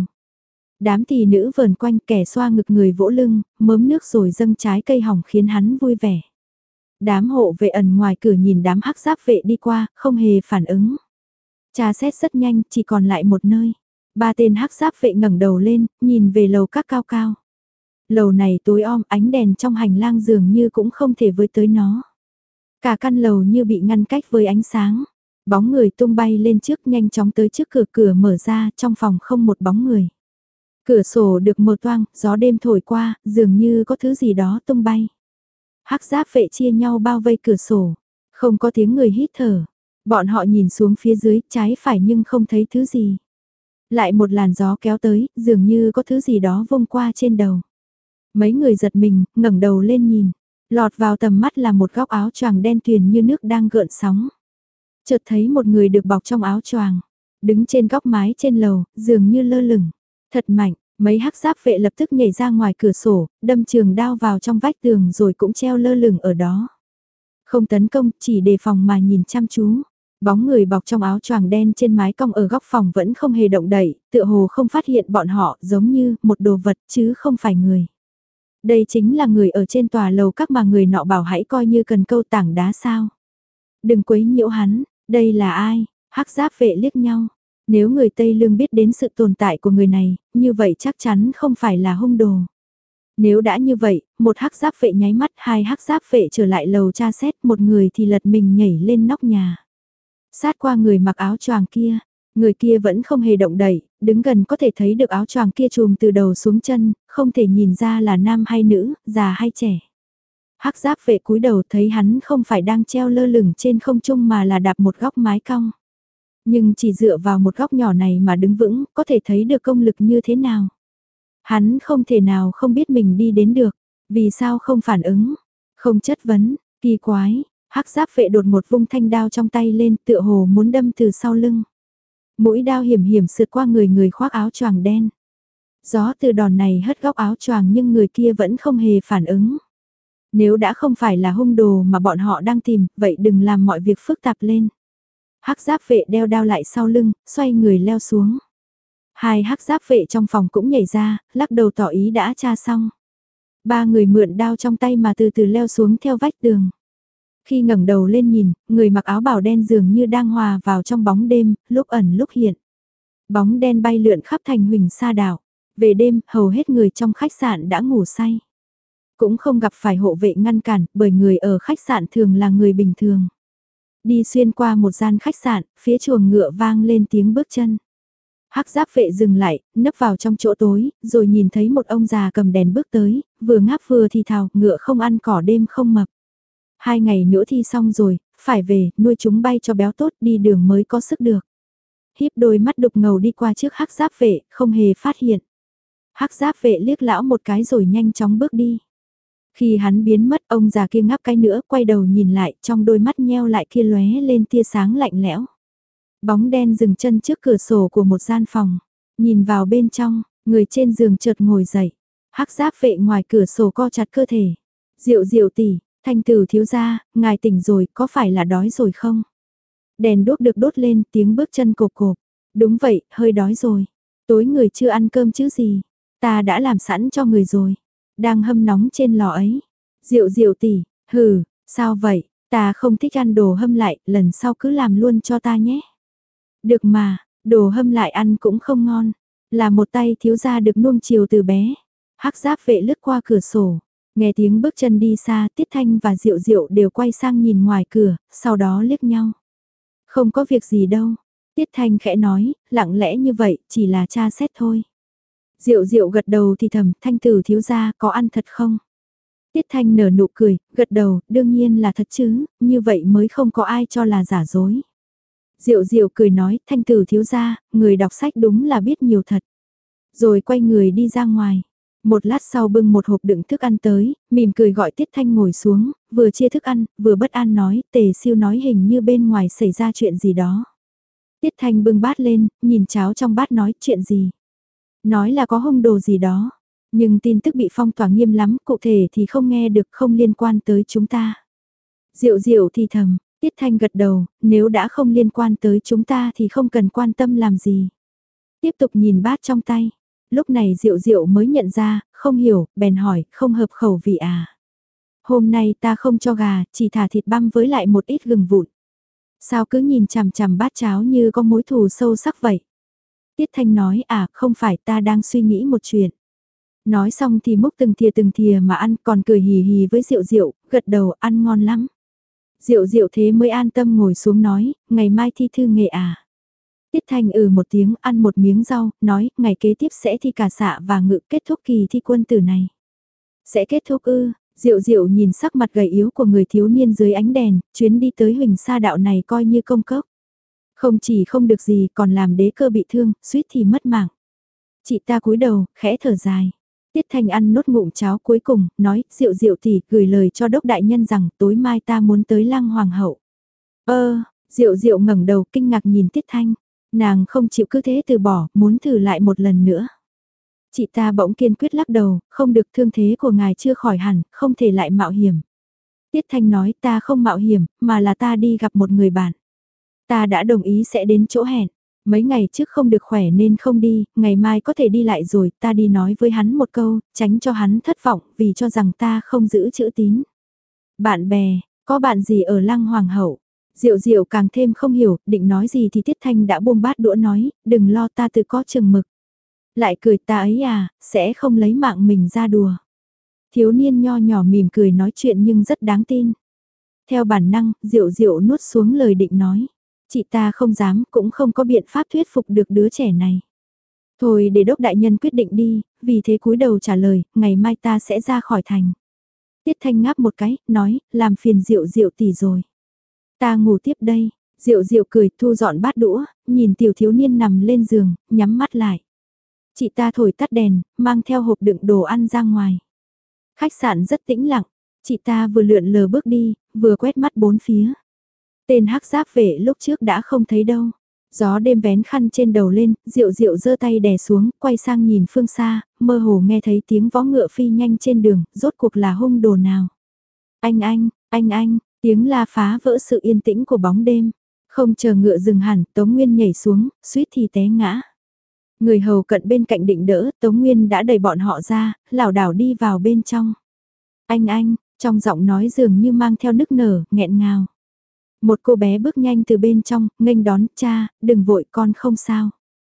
Đám tỳ nữ vờn quanh, kẻ xoa ngực người vỗ lưng, mớm nước rồi dâng trái cây hỏng khiến hắn vui vẻ. Đám hộ vệ ẩn ngoài cửa nhìn đám hắc giáp vệ đi qua, không hề phản ứng. Tra xét rất nhanh, chỉ còn lại một nơi. Ba tên hắc giáp vệ ngẩng đầu lên, nhìn về lầu các cao cao. Lầu này tối om, ánh đèn trong hành lang dường như cũng không thể với tới nó. Cả căn lầu như bị ngăn cách với ánh sáng. Bóng người tung bay lên trước, nhanh chóng tới trước cửa, cửa mở ra, trong phòng không một bóng người. Cửa sổ được mở toang, gió đêm thổi qua, dường như có thứ gì đó tung bay. Hắc giáp vệ chia nhau bao vây cửa sổ, không có tiếng người hít thở. Bọn họ nhìn xuống phía dưới, trái phải nhưng không thấy thứ gì. Lại một làn gió kéo tới, dường như có thứ gì đó vông qua trên đầu. Mấy người giật mình, ngẩng đầu lên nhìn. Lọt vào tầm mắt là một góc áo choàng đen tuyền như nước đang gợn sóng. Chợt thấy một người được bọc trong áo choàng, đứng trên góc mái trên lầu, dường như lơ lửng. Thật mạnh, mấy hắc giáp vệ lập tức nhảy ra ngoài cửa sổ, đâm trường đao vào trong vách tường rồi cũng treo lơ lửng ở đó. Không tấn công, chỉ đề phòng mà nhìn chăm chú. Bóng người bọc trong áo choàng đen trên mái cong ở góc phòng vẫn không hề động đậy, tựa hồ không phát hiện bọn họ, giống như một đồ vật chứ không phải người. Đây chính là người ở trên tòa lầu các mà người nọ bảo hãy coi như cần câu tảng đá sao. Đừng quấy nhiễu hắn, đây là ai? Hắc giáp vệ liếc nhau. Nếu người Tây Lương biết đến sự tồn tại của người này, như vậy chắc chắn không phải là hung đồ. Nếu đã như vậy, một hắc giáp vệ nháy mắt, hai hắc giáp vệ trở lại lầu tra xét, một người thì lật mình nhảy lên nóc nhà. Sát qua người mặc áo choàng kia, người kia vẫn không hề động đậy, đứng gần có thể thấy được áo choàng kia trùm từ đầu xuống chân, không thể nhìn ra là nam hay nữ, già hay trẻ. Hắc giáp vệ cúi đầu thấy hắn không phải đang treo lơ lửng trên không trung mà là đạp một góc mái cong. Nhưng chỉ dựa vào một góc nhỏ này mà đứng vững, có thể thấy được công lực như thế nào. Hắn không thể nào không biết mình đi đến được, vì sao không phản ứng, không chất vấn, kỳ quái. Hắc giáp vệ đột một vung thanh đao trong tay lên tựa hồ muốn đâm từ sau lưng. Mũi đao hiểm hiểm sượt qua người người khoác áo choàng đen. Gió từ đòn này hất góc áo choàng nhưng người kia vẫn không hề phản ứng. Nếu đã không phải là hung đồ mà bọn họ đang tìm, vậy đừng làm mọi việc phức tạp lên. Hắc giáp vệ đeo đao lại sau lưng, xoay người leo xuống. Hai hắc giáp vệ trong phòng cũng nhảy ra, lắc đầu tỏ ý đã tra xong. Ba người mượn đao trong tay mà từ từ leo xuống theo vách tường. Khi ngẩng đầu lên nhìn, người mặc áo bào đen dường như đang hòa vào trong bóng đêm, lúc ẩn lúc hiện. Bóng đen bay lượn khắp thành huỳnh sa đảo. Về đêm, hầu hết người trong khách sạn đã ngủ say. Cũng không gặp phải hộ vệ ngăn cản, bởi người ở khách sạn thường là người bình thường. Đi xuyên qua một gian khách sạn, phía chuồng ngựa vang lên tiếng bước chân. Hắc giáp vệ dừng lại, nấp vào trong chỗ tối, rồi nhìn thấy một ông già cầm đèn bước tới, vừa ngáp vừa thì thào, ngựa không ăn cỏ đêm không mập. Hai ngày nữa thi xong rồi, phải về, nuôi chúng bay cho béo tốt đi đường mới có sức được. Híp đôi mắt đục ngầu đi qua trước hắc giáp vệ, không hề phát hiện. Hắc giáp vệ liếc lão một cái rồi nhanh chóng bước đi. Khi hắn biến mất, ông già kia ngáp cái nữa, quay đầu nhìn lại, trong đôi mắt nheo lại kia lóe lên tia sáng lạnh lẽo. Bóng đen dừng chân trước cửa sổ của một gian phòng, nhìn vào bên trong, người trên giường chợt ngồi dậy. Hắc giáp vệ ngoài cửa sổ co chặt cơ thể. Diệu Diệu tỷ, Thanh Tử thiếu gia, ngài tỉnh rồi, có phải là đói rồi không? Đèn đuốc được đốt lên, tiếng bước chân cộp cộp. Đúng vậy, hơi đói rồi. Tối người chưa ăn cơm chứ gì? Ta đã làm sẵn cho người rồi. Đang hâm nóng trên lò ấy. Diệu Diệu tỷ, hừ, sao vậy? Ta không thích ăn đồ hâm lại, lần sau cứ làm luôn cho ta nhé. Được mà, đồ hâm lại ăn cũng không ngon. Là một tay thiếu gia được nuông chiều từ bé. Hắc giáp vệ lướt qua cửa sổ. Nghe tiếng bước chân đi xa, Tiết Thanh và Diệu Diệu đều quay sang nhìn ngoài cửa, sau đó liếc nhau. Không có việc gì đâu. Tiết Thanh khẽ nói, lặng lẽ như vậy, chỉ là tra xét thôi. Diệu Diệu gật đầu thì thầm, Thanh tử thiếu gia có ăn thật không? Tiết Thanh nở nụ cười, gật đầu, đương nhiên là thật chứ, như vậy mới không có ai cho là giả dối. Diệu Diệu cười nói, Thanh tử thiếu gia, người đọc sách đúng là biết nhiều thật. Rồi quay người đi ra ngoài. Một lát sau bưng một hộp đựng thức ăn tới, mỉm cười gọi Tiết Thanh ngồi xuống, vừa chia thức ăn, vừa bất an nói, Tề Siêu nói hình như bên ngoài xảy ra chuyện gì đó. Tiết Thanh bưng bát lên, nhìn cháo trong bát nói chuyện gì. Nói là có hung đồ gì đó, nhưng tin tức bị phong tỏa nghiêm lắm, cụ thể thì không nghe được, không liên quan tới chúng ta. Diệu Diệu thì thầm, Tiết Thanh gật đầu, nếu đã không liên quan tới chúng ta thì không cần quan tâm làm gì. Tiếp tục nhìn bát trong tay. Lúc này Diệu Diệu mới nhận ra, không hiểu, bèn hỏi, không hợp khẩu vị à? Hôm nay ta không cho gà, chỉ thả thịt băm với lại một ít gừng vụn. Sao cứ nhìn chằm chằm bát cháo như có mối thù sâu sắc vậy? Tiết Thanh nói, à, không phải, ta đang suy nghĩ một chuyện. Nói xong thì múc từng thìa từng thìa mà ăn, còn cười hì hì với Diệu Diệu, gật đầu, ăn ngon lắm. Diệu Diệu thế mới an tâm ngồi xuống nói, ngày mai thi thư nghệ à? Tiết Thanh ừ một tiếng, ăn một miếng rau, nói, ngày kế tiếp sẽ thi cả xạ và ngự, kết thúc kỳ thi quân tử này. Sẽ kết thúc ư? Diệu Diệu nhìn sắc mặt gầy yếu của người thiếu niên dưới ánh đèn, chuyến đi tới Huỳnh Sa đạo này coi như công cốc. Không chỉ không được gì còn làm đế cơ bị thương, suýt thì mất mạng. Chị ta cúi đầu, khẽ thở dài. Tiết Thanh ăn nốt ngụm cháo cuối cùng, nói, Diệu Diệu tỷ gửi lời cho đốc đại nhân rằng tối mai ta muốn tới Lăng Hoàng hậu. Ơ, Diệu Diệu ngẩng đầu kinh ngạc nhìn Tiết Thanh. Nàng không chịu cứ thế từ bỏ, muốn thử lại một lần nữa. Chị ta bỗng kiên quyết lắc đầu, không được, thương thế của ngài chưa khỏi hẳn, không thể lại mạo hiểm. Tiết Thanh nói, ta không mạo hiểm, mà là ta đi gặp một người bạn. Ta đã đồng ý sẽ đến chỗ hẹn. Mấy ngày trước không được khỏe nên không đi, ngày mai có thể đi lại rồi, ta đi nói với hắn một câu, tránh cho hắn thất vọng vì cho rằng ta không giữ chữ tín. Bạn bè, có bạn gì ở Lăng Hoàng hậu? Diệu Diệu càng thêm không hiểu, định nói gì thì Tiết Thanh đã buông bát đũa nói, đừng lo, ta tự có chừng mực. Lại cười, ta ấy à, sẽ không lấy mạng mình ra đùa. Thiếu niên nho nhỏ mỉm cười nói chuyện nhưng rất đáng tin. Theo bản năng, Diệu Diệu nuốt xuống lời định nói. Chị ta không dám, cũng không có biện pháp thuyết phục được đứa trẻ này. Thôi để đốc đại nhân quyết định đi, vì thế cúi đầu trả lời, ngày mai ta sẽ ra khỏi thành. Tiết Thanh ngáp một cái, nói, làm phiền Diệu Diệu tỷ rồi. Ta ngủ tiếp đây. Diệu Diệu cười, thu dọn bát đũa, nhìn tiểu thiếu niên nằm lên giường, nhắm mắt lại. Chị ta thổi tắt đèn, mang theo hộp đựng đồ ăn ra ngoài. Khách sạn rất tĩnh lặng, Chị ta vừa lượn lờ bước đi, vừa quét mắt bốn phía. Tên hắc giáp vệ lúc trước đã không thấy đâu. Gió đêm vén khăn trên đầu lên, Diệu Diệu giơ tay đè xuống, quay sang nhìn phương xa, mơ hồ nghe thấy tiếng vó ngựa phi nhanh trên đường, rốt cuộc là hung đồ nào. Anh anh, anh anh, tiếng la phá vỡ sự yên tĩnh của bóng đêm. Không chờ ngựa dừng hẳn, Tống Nguyên nhảy xuống, suýt thì té ngã. Người hầu cận bên cạnh định đỡ, Tống Nguyên đã đẩy bọn họ ra, lảo đảo đi vào bên trong. Anh anh, trong giọng nói dường như mang theo nức nở, nghẹn ngào. Một cô bé bước nhanh từ bên trong, nghênh đón, cha, đừng vội con không sao.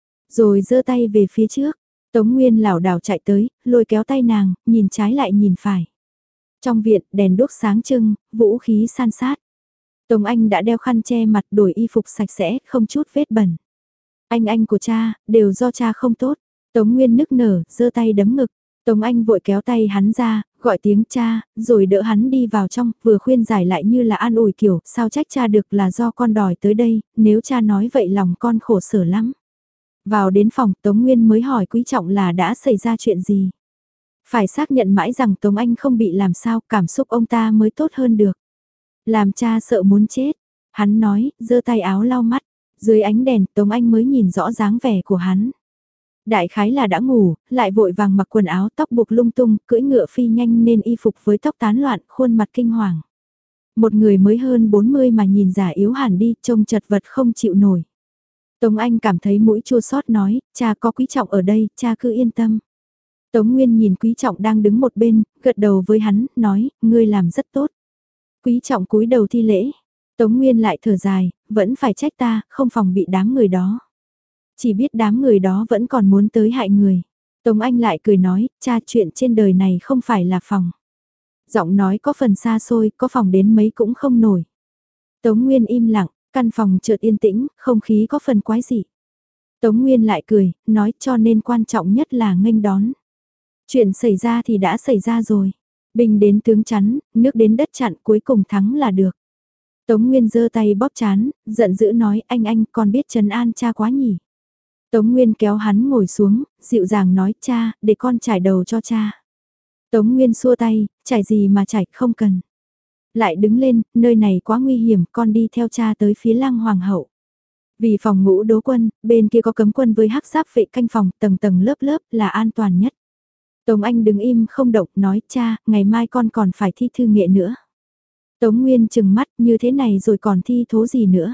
Rồi giơ tay về phía trước, Tống Nguyên lảo đảo chạy tới, lôi kéo tay nàng, nhìn trái lại nhìn phải. Trong viện, đèn đuốc sáng trưng, vũ khí san sát. Tống Anh đã đeo khăn che mặt, đổi y phục sạch sẽ, không chút vết bẩn. Anh anh của cha, đều do cha không tốt. Tống Nguyên nức nở, giơ tay đấm ngực. Tống Anh vội kéo tay hắn ra, gọi tiếng cha, rồi đỡ hắn đi vào trong, vừa khuyên giải lại như là an ủi kiểu, sao trách cha được là do con đòi tới đây, nếu cha nói vậy lòng con khổ sở lắm. Vào đến phòng, Tống Nguyên mới hỏi Quý Trọng là đã xảy ra chuyện gì. Phải xác nhận mãi rằng Tống Anh không bị làm sao, cảm xúc ông ta mới tốt hơn được. Làm cha sợ muốn chết, hắn nói, giơ tay áo lau mắt, dưới ánh đèn Tống Anh mới nhìn rõ dáng vẻ của hắn. Đại khái là đã ngủ, lại vội vàng mặc quần áo tóc buộc lung tung, cưỡi ngựa phi nhanh nên y phục với tóc tán loạn, khuôn mặt kinh hoàng. Một người mới hơn bốn mươi mà nhìn giả yếu hẳn đi, trông chật vật không chịu nổi. Tống Anh cảm thấy mũi chua xót nói, cha có Quý Trọng ở đây, cha cứ yên tâm. Tống Nguyên nhìn Quý Trọng đang đứng một bên, gật đầu với hắn, nói, ngươi làm rất tốt. Quý Trọng cúi đầu thi lễ. Tống Nguyên lại thở dài, vẫn phải trách ta, không phòng bị đám người đó. Chỉ biết đám người đó vẫn còn muốn tới hại người. Tống Anh lại cười nói, cha chuyện trên đời này không phải là phòng. Giọng nói có phần xa xôi, có phòng đến mấy cũng không nổi. Tống Nguyên im lặng, căn phòng chợt yên tĩnh, không khí có phần quái dị. Tống Nguyên lại cười, nói cho nên quan trọng nhất là nghênh đón. Chuyện xảy ra thì đã xảy ra rồi. Binh đến tướng chắn, nước đến đất chặn, cuối cùng thắng là được. Tống Nguyên giơ tay bóp chán, giận dữ nói, anh anh con biết trấn an cha quá nhỉ. Tống Nguyên kéo hắn ngồi xuống, dịu dàng nói, cha, để con trải đầu cho cha. Tống Nguyên xua tay, trải gì mà trải, không cần. Lại đứng lên, nơi này quá nguy hiểm, con đi theo cha tới phía Lăng Hoàng hậu. Vì phòng ngũ đố quân, bên kia có cấm quân với hắc giáp vệ canh phòng, tầng tầng lớp lớp là an toàn nhất. Tống Anh đứng im không động, nói, cha, ngày mai con còn phải thi thư nghệ nữa. Tống Nguyên chừng mắt, như thế này rồi còn thi thố gì nữa.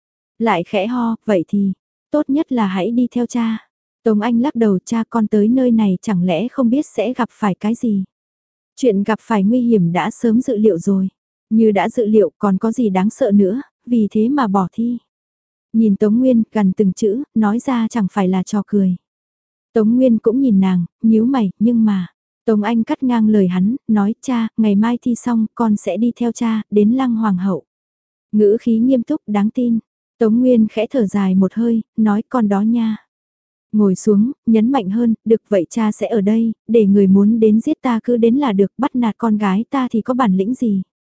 Lại khẽ ho, vậy thì, tốt nhất là hãy đi theo cha. Tống Anh lắc đầu, cha con tới nơi này chẳng lẽ không biết sẽ gặp phải cái gì. Chuyện gặp phải nguy hiểm đã sớm dự liệu rồi. Như đã dự liệu còn có gì đáng sợ nữa, vì thế mà bỏ thi. Nhìn Tống Nguyên gần từng chữ, nói ra chẳng phải là trò cười. Tống Nguyên cũng nhìn nàng, nhíu mày, nhưng mà... Tống Anh cắt ngang lời hắn, nói, cha, ngày mai thi xong con sẽ đi theo cha, đến Lăng Hoàng hậu. Ngữ khí nghiêm túc đáng tin. Tống Nguyên khẽ thở dài một hơi, nói con đó nha. Ngồi xuống, nhấn mạnh hơn, được vậy cha sẽ ở đây, để người muốn đến giết ta cứ đến là được, bắt nạt con gái ta thì có bản lĩnh gì.